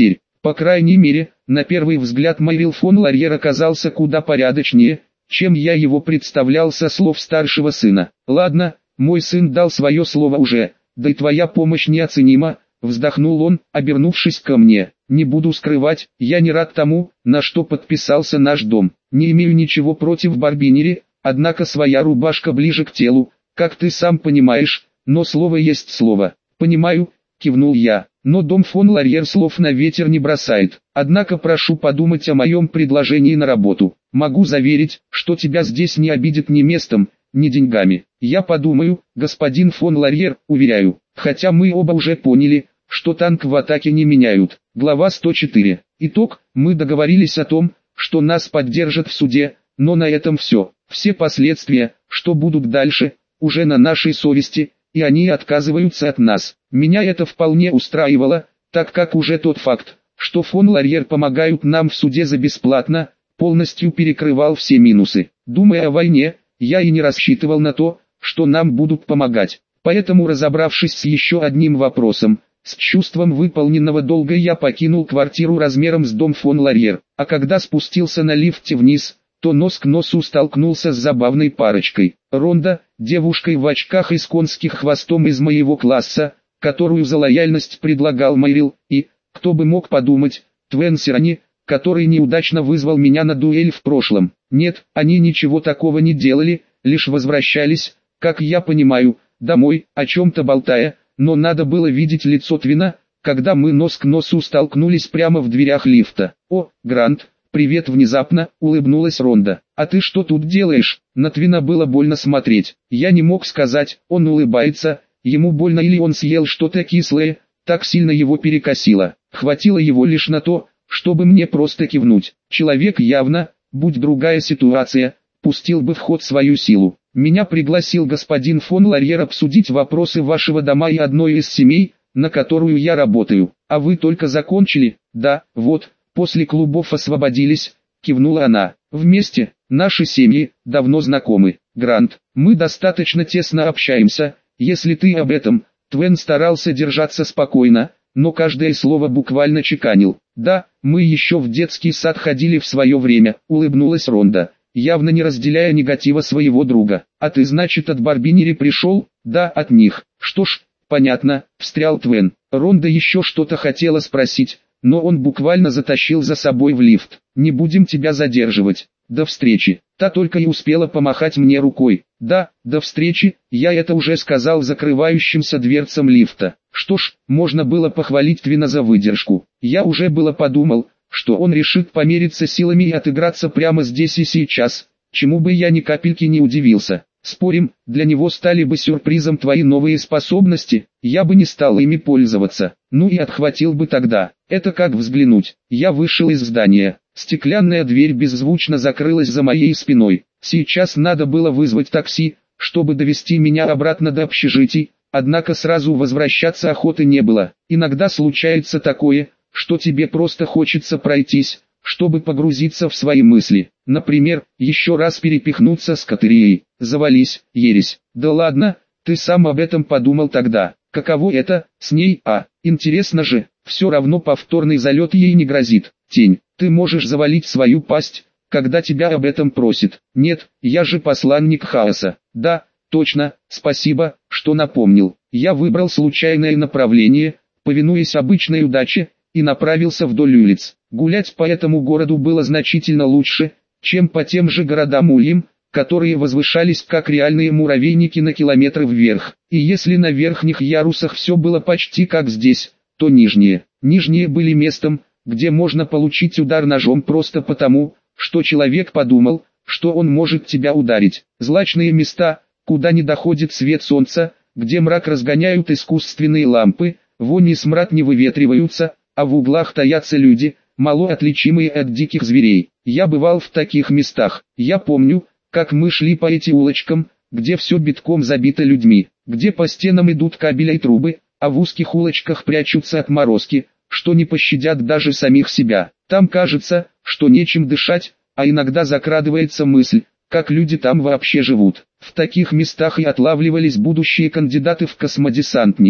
По крайней мере, на первый взгляд Майрил фон Ларьер оказался куда порядочнее, чем я его представлял со слов старшего сына. Ладно, мой сын дал свое слово уже, да и твоя помощь неоценима, вздохнул он, обернувшись ко мне. Не буду скрывать, я не рад тому, на что подписался наш дом. Не имею ничего против Барбинери, однако своя рубашка ближе к телу, как ты сам понимаешь, но слово есть слово. Понимаю, кивнул я, но дом фон Ларьер слов на ветер не бросает. Однако прошу подумать о моем предложении на работу. Могу заверить, что тебя здесь не обидит ни местом, ни деньгами. Я подумаю, господин фон Ларьер, уверяю, хотя мы оба уже поняли, что танк в атаке не меняют. Глава сто четыре. Итог, мы договорились о том, что нас поддержат в суде, но на этом все. Все последствия, что будут дальше, уже на нашей совести, и они отказываются от нас. Меня это вполне устраивало, так как уже тот факт, что фон Ларьер помогают нам в суде за бесплатно, полностью перекрывал все минусы. Думая о войне, я и не рассчитывал на то, что нам будут помогать. Поэтому, разобравшись с еще одним вопросом, с чувством выполненного долга я покинул квартиру размером с дом фон Ларьер, а когда спустился на лифте вниз, то нос к носу столкнулся с забавной парочкой. Ронда, девушкой в очках и с конским хвостом из моего класса, которую за лояльность предлагал Майрил, и, кто бы мог подумать, Твен Сирани, который неудачно вызвал меня на дуэль в прошлом. Нет, они ничего такого не делали, лишь возвращались, как я понимаю, домой, о чем-то болтая, но надо было видеть лицо Твина, когда мы нос к носу столкнулись прямо в дверях лифта. «О, Грант, привет!» — внезапно улыбнулась Ронда. «А ты что тут делаешь?» На Твина было больно смотреть. Я не мог сказать, он улыбается, ему больно или он съел что-то кислое, так сильно его перекосило. Хватило его лишь на то, чтобы мне просто кивнуть. Человек явно, будь другая ситуация, пустил бы в ход свою силу. Меня пригласил господин фон Ларьер обсудить вопросы вашего дома и одной из семей, на которую я работаю. А вы только закончили? Да, вот, после клубов освободились, кивнула она. Вместе, наши семьи, давно знакомы. Грант, мы достаточно тесно общаемся, если ты об этом. Твен старался держаться спокойно, но каждое слово буквально чеканил. Да, мы еще в детский сад ходили в свое время, улыбнулась Ронда, явно не разделяя негатива своего друга. А ты, значит, от Барбинери пришел? Да, от них. Что ж, понятно, встрял Твен. Ронда еще что-то хотела спросить, но он буквально затащил за собой в лифт. Не будем тебя задерживать. До встречи. Та только и успела помахать мне рукой. Да, до встречи, я это уже сказал закрывающимся дверцам лифта. Что ж, можно было похвалить Твина за выдержку. Я уже было подумал, что он решит помериться силами и отыграться прямо здесь и сейчас, чему бы я ни капельки не удивился. Спорим, для него стали бы сюрпризом твои новые способности, я бы не стал ими пользоваться, ну и отхватил бы тогда. Это как взглянуть. Я вышел из здания, стеклянная дверь беззвучно закрылась за моей спиной. Сейчас надо было вызвать такси, чтобы довести меня обратно до общежитий, однако сразу возвращаться охоты не было. Иногда случается такое, что тебе просто хочется пройтись, чтобы погрузиться в свои мысли. Например, еще раз перепихнуться с Катерией. Завались, ересь. Да ладно, ты сам об этом подумал тогда. Каково это, с ней, а? Интересно же, все равно повторный залет ей не грозит. Тень, ты можешь завалить свою пасть, когда тебя об этом просит. Нет, я же посланник хаоса. Да, точно, спасибо, что напомнил. Я выбрал случайное направление, повинуясь обычной удаче, и направился вдоль улиц. Гулять по этому городу было значительно лучше, чем по тем же городам-ульям, которые возвышались как реальные муравейники на километры вверх. И если на верхних ярусах все было почти как здесь, то нижние. Нижние были местом, где можно получить удар ножом просто потому, что человек подумал, что он может тебя ударить. Злачные места, куда не доходит свет солнца, где мрак разгоняют искусственные лампы, вонь и смрад не выветриваются, а в углах таятся люди, мало отличимые от диких зверей. Я бывал в таких местах. Я помню, как мы шли по этим улочкам, где все битком забито людьми, где по стенам идут кабели и трубы, а в узких улочках прячутся отморозки, что не пощадят даже самих себя. Там кажется, что нечем дышать, а иногда закрадывается мысль, как люди там вообще живут. В таких местах и отлавливались будущие кандидаты в космодесантники.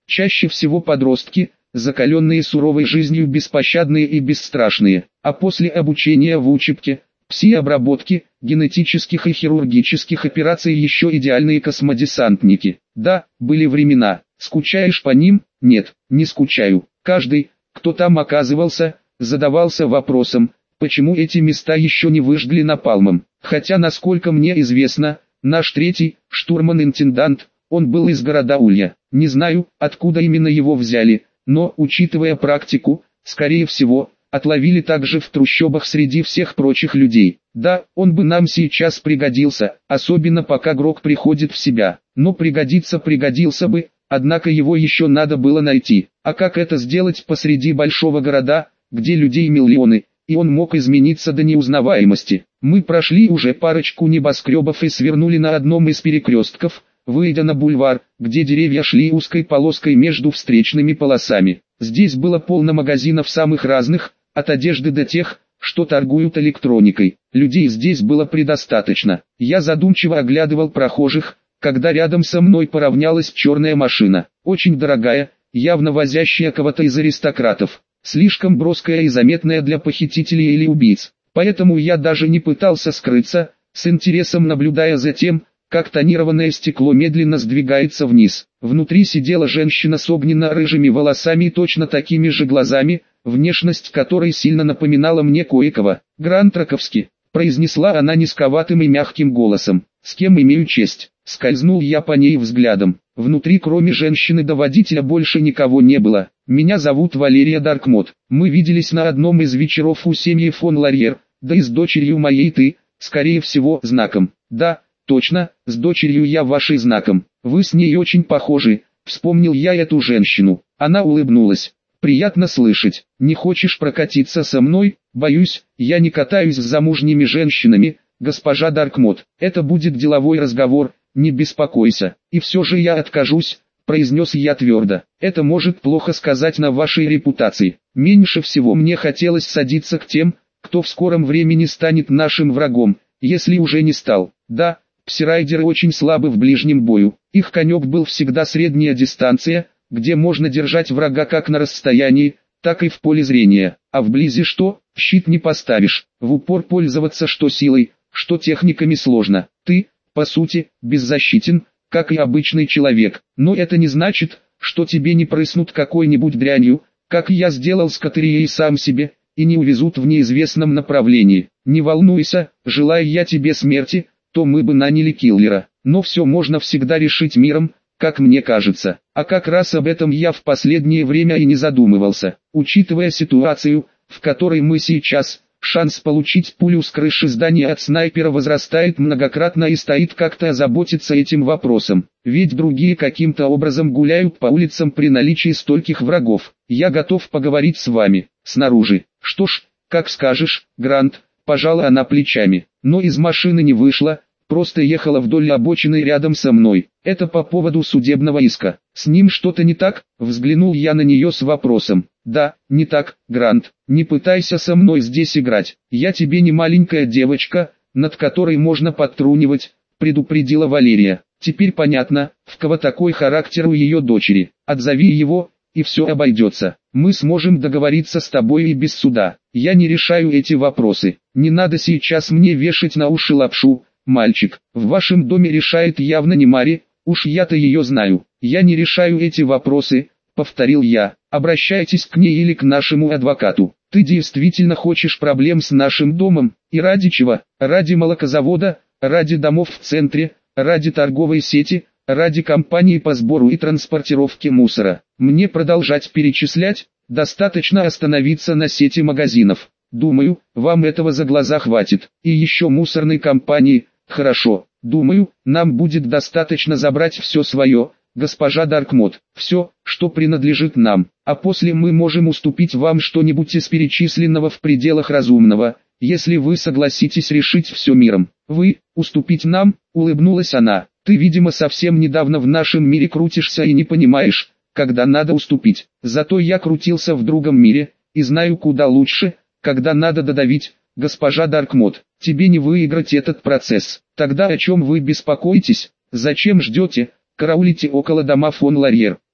Чаще всего подростки, закаленные суровой жизнью, беспощадные и бесстрашные, а после обучения в учебке, пси-обработки, генетических и хирургических операций еще идеальные космодесантники. Да, были времена. Скучаешь по ним? Нет, не скучаю. Каждый, кто там оказывался, задавался вопросом, почему эти места еще не выжгли напалмом. Хотя, насколько мне известно, наш третий, штурман-интендант, он был из города Улья. Не знаю, откуда именно его взяли, но, учитывая практику, скорее всего, отловили также в трущобах среди всех прочих людей. Да, он бы нам сейчас пригодился, особенно пока Грок приходит в себя. Но пригодиться пригодился бы, однако его еще надо было найти. А как это сделать посреди большого города, где людей миллионы, и он мог измениться до неузнаваемости? Мы прошли уже парочку небоскребов и свернули на одном из перекрестков, выйдя на бульвар, где деревья шли узкой полоской между встречными полосами. Здесь было полно магазинов самых разных, от одежды до тех, что торгуют электроникой. Людей здесь было предостаточно. Я задумчиво оглядывал прохожих, когда рядом со мной поравнялась черная машина. Очень дорогая, явно возящая кого-то из аристократов. Слишком броская и заметная для похитителей или убийц. Поэтому я даже не пытался скрыться, с интересом наблюдая за тем, как тонированное стекло медленно сдвигается вниз. Внутри сидела женщина с огненно-рыжими волосами и точно такими же глазами, внешность которой сильно напоминала мне кое-кого. «Грант Раковский», — произнесла она низковатым и мягким голосом. «С кем имею честь?» Скользнул я по ней взглядом. Внутри кроме женщины до водителя больше никого не было. «Меня зовут Валерия Даркмот. Мы виделись на одном из вечеров у семьи фон Ларьер, да и с дочерью моей ты, скорее всего, знаком». «Да, точно, с дочерью я вашей знаком. Вы с ней очень похожи», — вспомнил я эту женщину. Она улыбнулась. «Приятно слышать. Не хочешь прокатиться со мной?» «Боюсь, я не катаюсь с замужними женщинами, госпожа Даркмот. Это будет деловой разговор, не беспокойся». «И все же я откажусь», — произнес я твердо. «Это может плохо сказать на вашей репутации. Меньше всего мне хотелось садиться к тем, кто в скором времени станет нашим врагом, если уже не стал. Да, псирайдеры очень слабы в ближнем бою. Их конек был всегда средняя дистанция, где можно держать врага как на расстоянии, так и в поле зрения. А вблизи что? Щит не поставишь. В упор пользоваться что силой, что техниками сложно. Ты, по сути, беззащитен, как и обычный человек. Но это не значит, что тебе не прыснут какой-нибудь дрянью, как я сделал с Катерией сам себе, и не увезут в неизвестном направлении. Не волнуйся, желая я тебе смерти, то мы бы наняли киллера. Но все можно всегда решить миром, как мне кажется. А как раз об этом я в последнее время и не задумывался. Учитывая ситуацию, в которой мы сейчас, шанс получить пулю с крыши здания от снайпера возрастает многократно, и стоит как-то озаботиться этим вопросом. Ведь другие каким-то образом гуляют по улицам при наличии стольких врагов. Я готов поговорить с вами, снаружи. Что ж, как скажешь, Грант, пожала она плечами. Но из машины не вышла, просто ехала вдоль обочины рядом со мной. Это по поводу судебного иска. С ним что-то не так? Взглянул я на нее с вопросом. Да, не так, Грант. Не пытайся со мной здесь играть. Я тебе не маленькая девочка, над которой можно подтрунивать, предупредила Валерия. Теперь понятно, в кого такой характер у ее дочери. Отзови его, и все обойдется. Мы сможем договориться с тобой и без суда. Я не решаю эти вопросы. Не надо сейчас мне вешать на уши лапшу. «Мальчик, в вашем доме решает явно не Мари, уж я-то ее знаю. Я не решаю эти вопросы», — повторил я. «Обращайтесь к ней или к нашему адвокату. Ты действительно хочешь проблем с нашим домом? И ради чего? Ради молокозавода, ради домов в центре, ради торговой сети, ради компании по сбору и транспортировке мусора. Мне продолжать перечислять? Достаточно остановиться на сети магазинов. Думаю, вам этого за глаза хватит. И еще мусорной компании. Хорошо, думаю, нам будет достаточно забрать все свое, госпожа Даркмот, все, что принадлежит нам, а после мы можем уступить вам что-нибудь из перечисленного в пределах разумного, если вы согласитесь решить все миром. Вы, уступить нам, улыбнулась она, ты, видимо, совсем недавно в нашем мире крутишься и не понимаешь, когда надо уступить. Зато я крутился в другом мире, и знаю куда лучше, когда надо додавить. Госпожа Даркмот, тебе не выиграть этот процесс. Тогда о чем вы беспокоитесь? Зачем ждете? Караулите около дома фон Ларьер.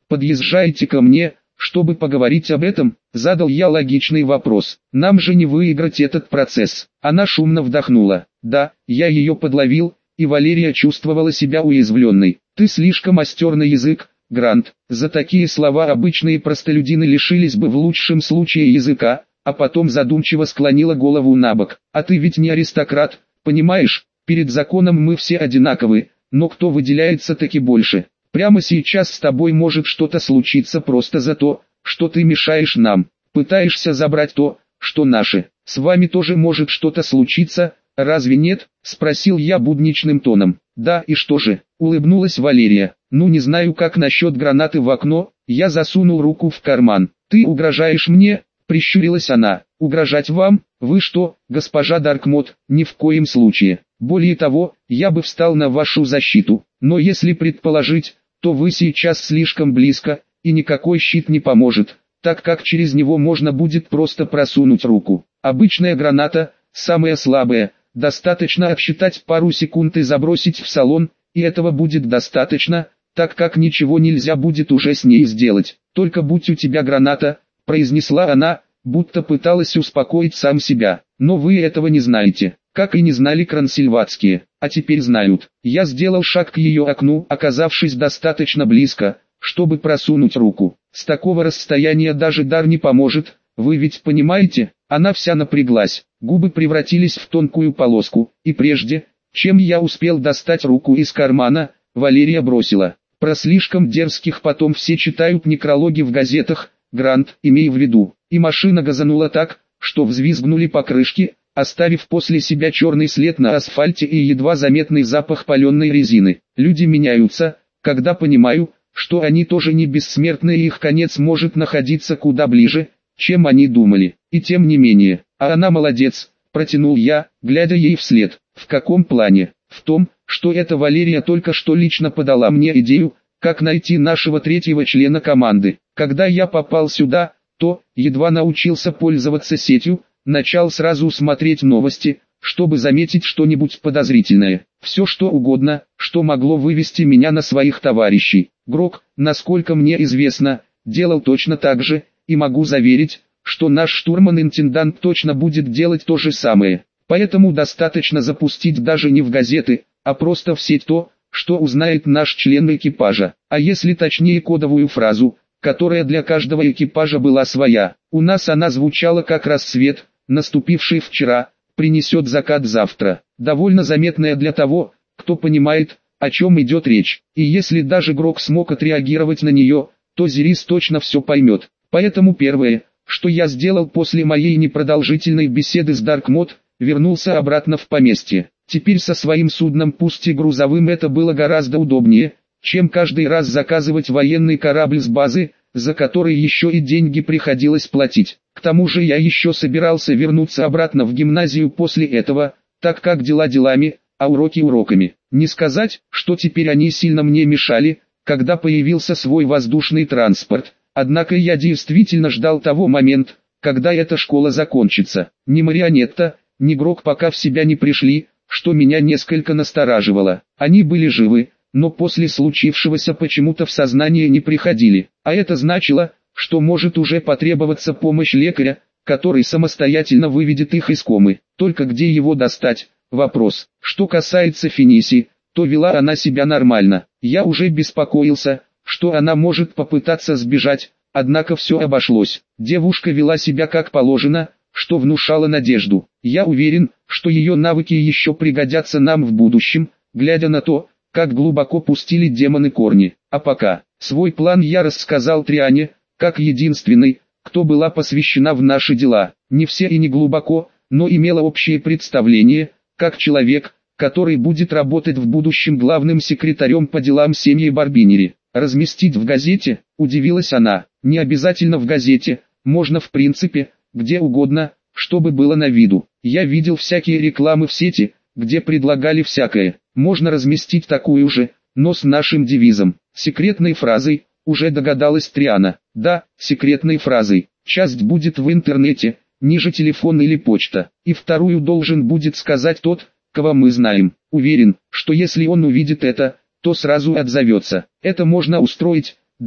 подъезжайте ко мне, чтобы поговорить об этом, задал я логичный вопрос. Нам же не выиграть этот процесс. Она шумно вдохнула. Да, я ее подловил, и Валерия чувствовала себя уязвленной. Ты слишком остер на язык, Грант. За такие слова обычные простолюдины лишились бы в лучшем случае языка, а потом задумчиво склонила голову набок. А ты ведь не аристократ, понимаешь? Перед законом мы все одинаковы, но кто выделяется таки больше? Прямо сейчас с тобой может что-то случиться просто за то, что ты мешаешь нам, пытаешься забрать то, что наше. С вами тоже может что-то случиться, разве нет? Спросил я будничным тоном. Да, и что же? Улыбнулась Валерия. Ну не знаю, как насчет гранаты в окно. Я засунул руку в карман. Ты угрожаешь мне? Прищурилась она. Угрожать вам? Вы что, госпожа Даркмот? Ни в коем случае. Более того, я бы встал на вашу защиту. Но если предположить, то вы сейчас слишком близко, и никакой щит не поможет, так как через него можно будет просто просунуть руку. Обычная граната, самая слабая, достаточно отсчитать пару секунд и забросить в салон, и этого будет достаточно, так как ничего нельзя будет уже с ней сделать. Только будь у тебя граната, произнесла она, будто пыталась успокоить сам себя. Но вы этого не знаете, как и не знали крансильватские, а теперь знают. Я сделал шаг к ее окну, оказавшись достаточно близко, чтобы просунуть руку. С такого расстояния даже дар не поможет, вы ведь понимаете? Она вся напряглась, губы превратились в тонкую полоску, и прежде, чем я успел достать руку из кармана, Валерия бросила. Про слишком дерзких потом все читают некрологи в газетах, Грант, имей в виду. И машина газанула так, что взвизгнули покрышки, оставив после себя черный след на асфальте и едва заметный запах паленой резины. Люди меняются, когда понимаю, что они тоже не бессмертны и их конец может находиться куда ближе, чем они думали. И тем не менее, а она молодец, протянул я, глядя ей вслед. В каком плане? В том, что эта Валерия только что лично подала мне идею, как найти нашего третьего члена команды. Когда я попал сюда, то, едва научился пользоваться сетью, начал сразу смотреть новости, чтобы заметить что-нибудь подозрительное. Все что угодно, что могло вывести меня на своих товарищей. Грок, насколько мне известно, делал точно так же, и могу заверить, что наш штурман-интендант точно будет делать то же самое. Поэтому достаточно запустить даже не в газеты, а просто в сеть то, что узнает наш член экипажа. А если точнее кодовую фразу, которая для каждого экипажа была своя. У нас она звучала как рассвет, наступивший вчера, принесет закат завтра. Довольно заметная для того, кто понимает, о чем идет речь. И если даже Грок смог отреагировать на нее, то Зерис точно все поймет. Поэтому первое, что я сделал после моей непродолжительной беседы с Даркмот, вернулся обратно в поместье. Теперь со своим судном, пусть и грузовым, это было гораздо удобнее, чем каждый раз заказывать военный корабль с базы, за который еще и деньги приходилось платить. К тому же я еще собирался вернуться обратно в гимназию после этого, так как дела делами, а уроки уроками. Не сказать, что теперь они сильно мне мешали, когда появился свой воздушный транспорт, однако я действительно ждал того момента, когда эта школа закончится. Ни Марионетта, ни Грок пока в себя не пришли, что меня несколько настораживало. Они были живы, но после случившегося почему-то в сознание не приходили, а это значило, что может уже потребоваться помощь лекаря, который самостоятельно выведет их из комы. Только где его достать? Вопрос. Что касается Финиси, то вела она себя нормально. Я уже беспокоился, что она может попытаться сбежать, однако все обошлось. Девушка вела себя как положено, что внушало надежду. Я уверен, что ее навыки еще пригодятся нам в будущем, глядя на то, как глубоко пустили демоны корни. А пока, свой план я рассказал Триане, как единственный, кто была посвящена в наши дела. Не все и не глубоко, но имела общее представление, как человек, который будет работать в будущем главным секретарем по делам семьи Барбинери. Разместить в газете, удивилась она. Не обязательно в газете, можно в принципе, где угодно, чтобы было на виду. Я видел всякие рекламы в сети, где предлагали всякое. Можно разместить такую же, но с нашим девизом. Секретной фразой, уже догадалась Триана. Да, секретной фразой. Часть будет в интернете, ниже телефон или почта. И вторую должен будет сказать тот, кого мы знаем. Уверен, что если он увидит это, то сразу отзовется. Это можно устроить, да,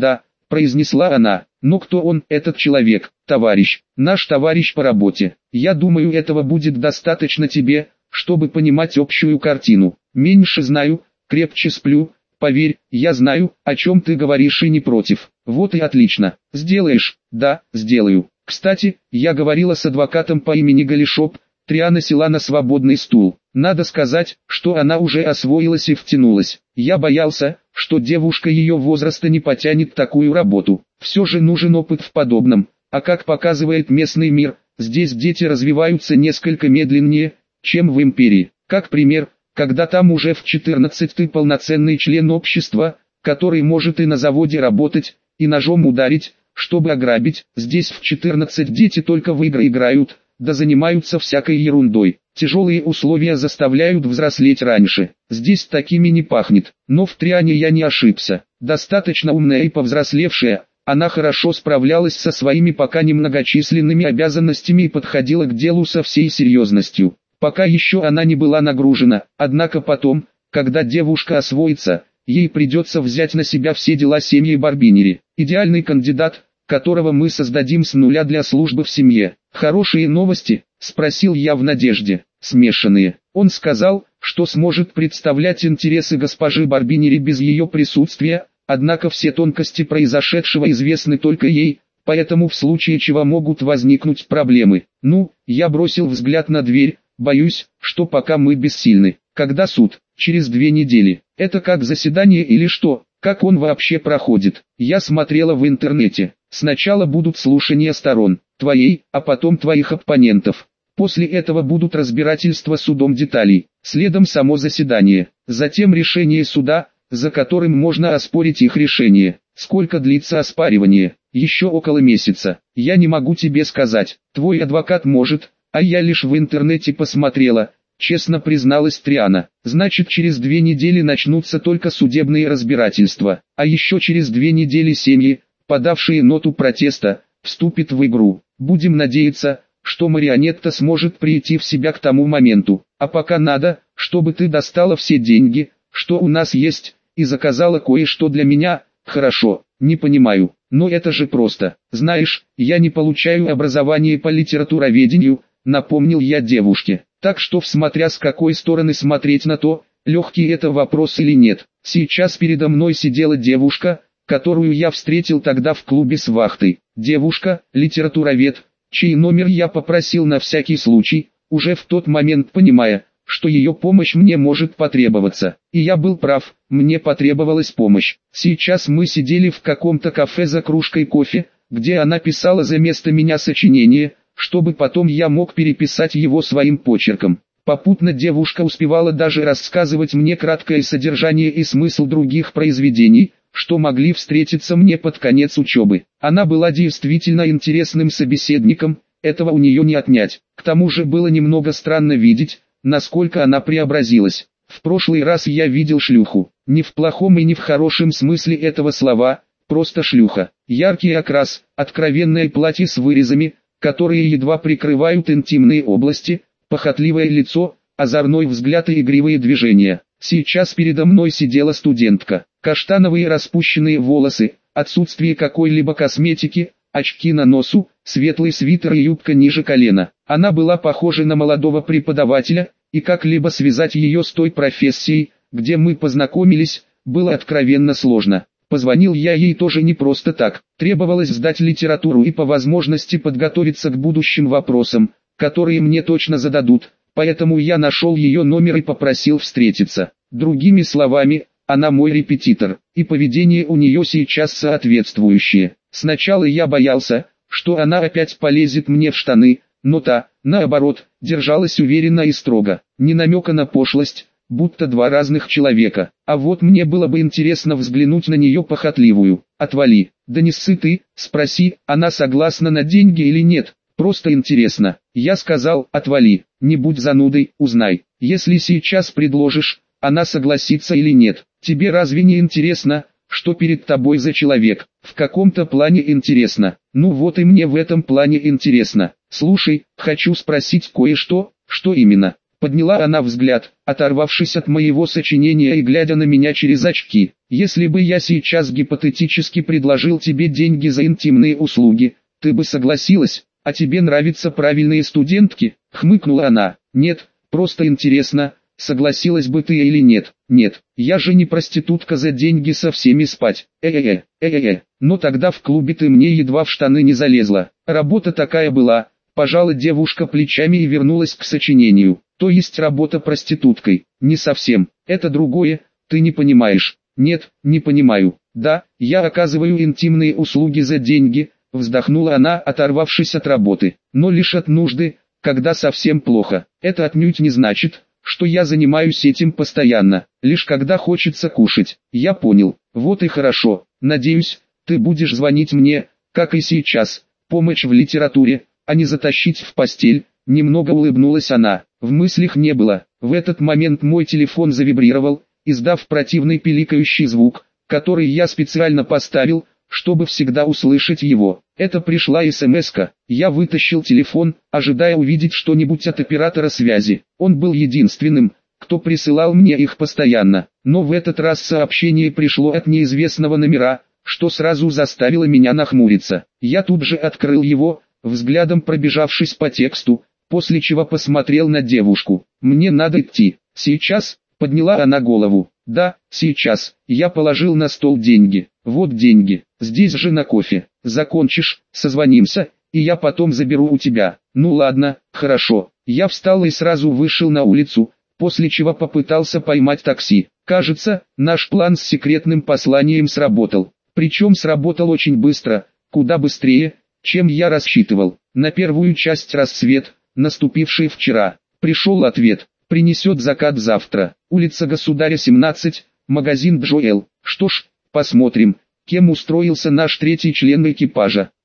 произнесла она. Но кто он, этот человек? Товарищ, наш товарищ по работе. Я думаю, этого будет достаточно тебе, чтобы понимать общую картину. Меньше знаю, крепче сплю. Поверь, я знаю, о чем ты говоришь и не против. Вот и отлично. Сделаешь? Да, сделаю. Кстати, я говорила с адвокатом по имени Галишоп. Триана села на свободный стул. Надо сказать, что она уже освоилась и втянулась. Я боялся, что девушка ее возраста не потянет такую работу. Все же нужен опыт в подобном. А как показывает местный мир, здесь дети развиваются несколько медленнее, чем в империи. Как пример, когда там уже в четырнадцать ты полноценный член общества, который может и на заводе работать, и ножом ударить, чтобы ограбить. Здесь в четырнадцать дети только в игры играют, да занимаются всякой ерундой. Тяжелые условия заставляют взрослеть раньше. Здесь такими не пахнет. Но в Триане я не ошибся. Достаточно умная и повзрослевшая, она хорошо справлялась со своими пока немногочисленными обязанностями и подходила к делу со всей серьезностью. Пока еще она не была нагружена, однако потом, когда девушка освоится, ей придется взять на себя все дела семьи Барбинери. Идеальный кандидат, которого мы создадим с нуля для службы в семье. Хорошие новости? Спросил я в надежде. Смешанные. Он сказал, что сможет представлять интересы госпожи Барбинери без ее присутствия, однако все тонкости произошедшего известны только ей, поэтому в случае чего могут возникнуть проблемы. Ну, я бросил взгляд на дверь, боюсь, что пока мы бессильны. Когда суд? Через две недели. Это как заседание или что? Как он вообще проходит? Я смотрела в интернете. Сначала будут слушания сторон, твоей, а потом твоих оппонентов. После этого будут разбирательства судом деталей, следом само заседание, затем решение суда, за которым можно оспорить их решение. Сколько длится оспаривание? Еще около месяца. Я не могу тебе сказать, твой адвокат может, а я лишь в интернете посмотрела, честно призналась Триана. Значит, через две недели начнутся только судебные разбирательства, а еще через две недели семьи, подавшие ноту протеста, вступит в игру. Будем надеяться, что Марионетта сможет прийти в себя к тому моменту. А пока надо, чтобы ты достала все деньги, что у нас есть, и заказала кое-что для меня. Хорошо, не понимаю, но это же просто. Знаешь, я не получаю образование по литературоведению, напомнил я девушке. Так что, смотря с какой стороны смотреть на то, легкий это вопрос или нет. Сейчас передо мной сидела девушка, которую я встретил тогда в клубе с вахтой. Девушка, литературовед, чей номер я попросил на всякий случай, уже в тот момент понимая, что ее помощь мне может потребоваться. И я был прав, мне потребовалась помощь. Сейчас мы сидели в каком-то кафе за кружкой кофе, где она писала за место меня сочинение, чтобы потом я мог переписать его своим почерком. Попутно девушка успевала даже рассказывать мне краткое содержание и смысл других произведений, что могли встретиться мне под конец учебы. Она была действительно интересным собеседником, этого у нее не отнять. К тому же было немного странно видеть, насколько она преобразилась. В прошлый раз я видел шлюху, не в плохом и не в хорошем смысле этого слова, просто шлюха. Яркий окрас, откровенное платье с вырезами, которые едва прикрывают интимные области, похотливое лицо, озорной взгляд и игривые движения. Сейчас передо мной сидела студентка. Каштановые распущенные волосы, отсутствие какой-либо косметики, очки на носу, светлый свитер и юбка ниже колена. Она была похожа на молодого преподавателя, и как-либо связать ее с той профессией, где мы познакомились, было откровенно сложно. Позвонил я ей тоже не просто так. Требовалось сдать литературу и по возможности подготовиться к будущим вопросам, которые мне точно зададут, поэтому я нашел ее номер и попросил встретиться. Другими словами, она мой репетитор, и поведение у нее сейчас соответствующее. Сначала я боялся, что она опять полезет мне в штаны, но та, наоборот, держалась уверенно и строго, ни намека на пошлость, будто два разных человека. А вот мне было бы интересно взглянуть на нее похотливую. Отвали, да не ссы ты, спроси, она согласна на деньги или нет, просто интересно. Я сказал, отвали, не будь занудой, узнай, если сейчас предложишь, она согласится или нет. Тебе разве не интересно, что перед тобой за человек? В каком-то плане интересно. Ну вот и мне в этом плане интересно. Слушай, хочу спросить кое-что. Что именно? Подняла она взгляд, оторвавшись от моего сочинения и глядя на меня через очки. Если бы я сейчас гипотетически предложил тебе деньги за интимные услуги, ты бы согласилась? А тебе нравятся правильные студентки? Хмыкнула она. Нет, просто интересно, согласилась бы ты или нет. Нет, я же не проститутка за деньги со всеми спать. Э-э-э, э-э-э. Но тогда в клубе ты мне едва в штаны не залезла. Работа такая была. Пожала девушка плечами и вернулась к сочинению. То есть работа проституткой. Не совсем. Это другое, ты не понимаешь. Нет, не понимаю. Да, я оказываю интимные услуги за деньги, вздохнула она, оторвавшись от работы. Но лишь от нужды, когда совсем плохо. Это отнюдь не значит, что я занимаюсь этим постоянно, лишь когда хочется кушать. Я понял. Вот и хорошо. Надеюсь, ты будешь звонить мне, как и сейчас. Помощь в литературе, а не затащить в постель. Немного улыбнулась она. В мыслях не было. В этот момент мой телефон завибрировал, издав противный пиликающий звук, который я специально поставил, чтобы всегда услышать его. Это пришла смс-ка. Я вытащил телефон, ожидая увидеть что-нибудь от оператора связи. Он был единственным, кто присылал мне их постоянно. Но в этот раз сообщение пришло от неизвестного номера, что сразу заставило меня нахмуриться. Я тут же открыл его, взглядом пробежавшись по тексту, после чего посмотрел на девушку. «Мне надо идти. Сейчас?» — подняла она голову. «Да, сейчас». Я положил на стол деньги. «Вот деньги. Здесь же на кофе. Закончишь, созвонимся, и я потом заберу у тебя». «Ну ладно, хорошо». Я встал и сразу вышел на улицу, после чего попытался поймать такси. Кажется, наш план с секретным посланием сработал. Причем сработал очень быстро, куда быстрее, чем я рассчитывал. На первую часть «Рассвет», наступивший вчера, пришел ответ. Принесет закат завтра. Улица Государя семнадцать, магазин Джоэл. Что ж, посмотрим, кем устроился наш третий член экипажа.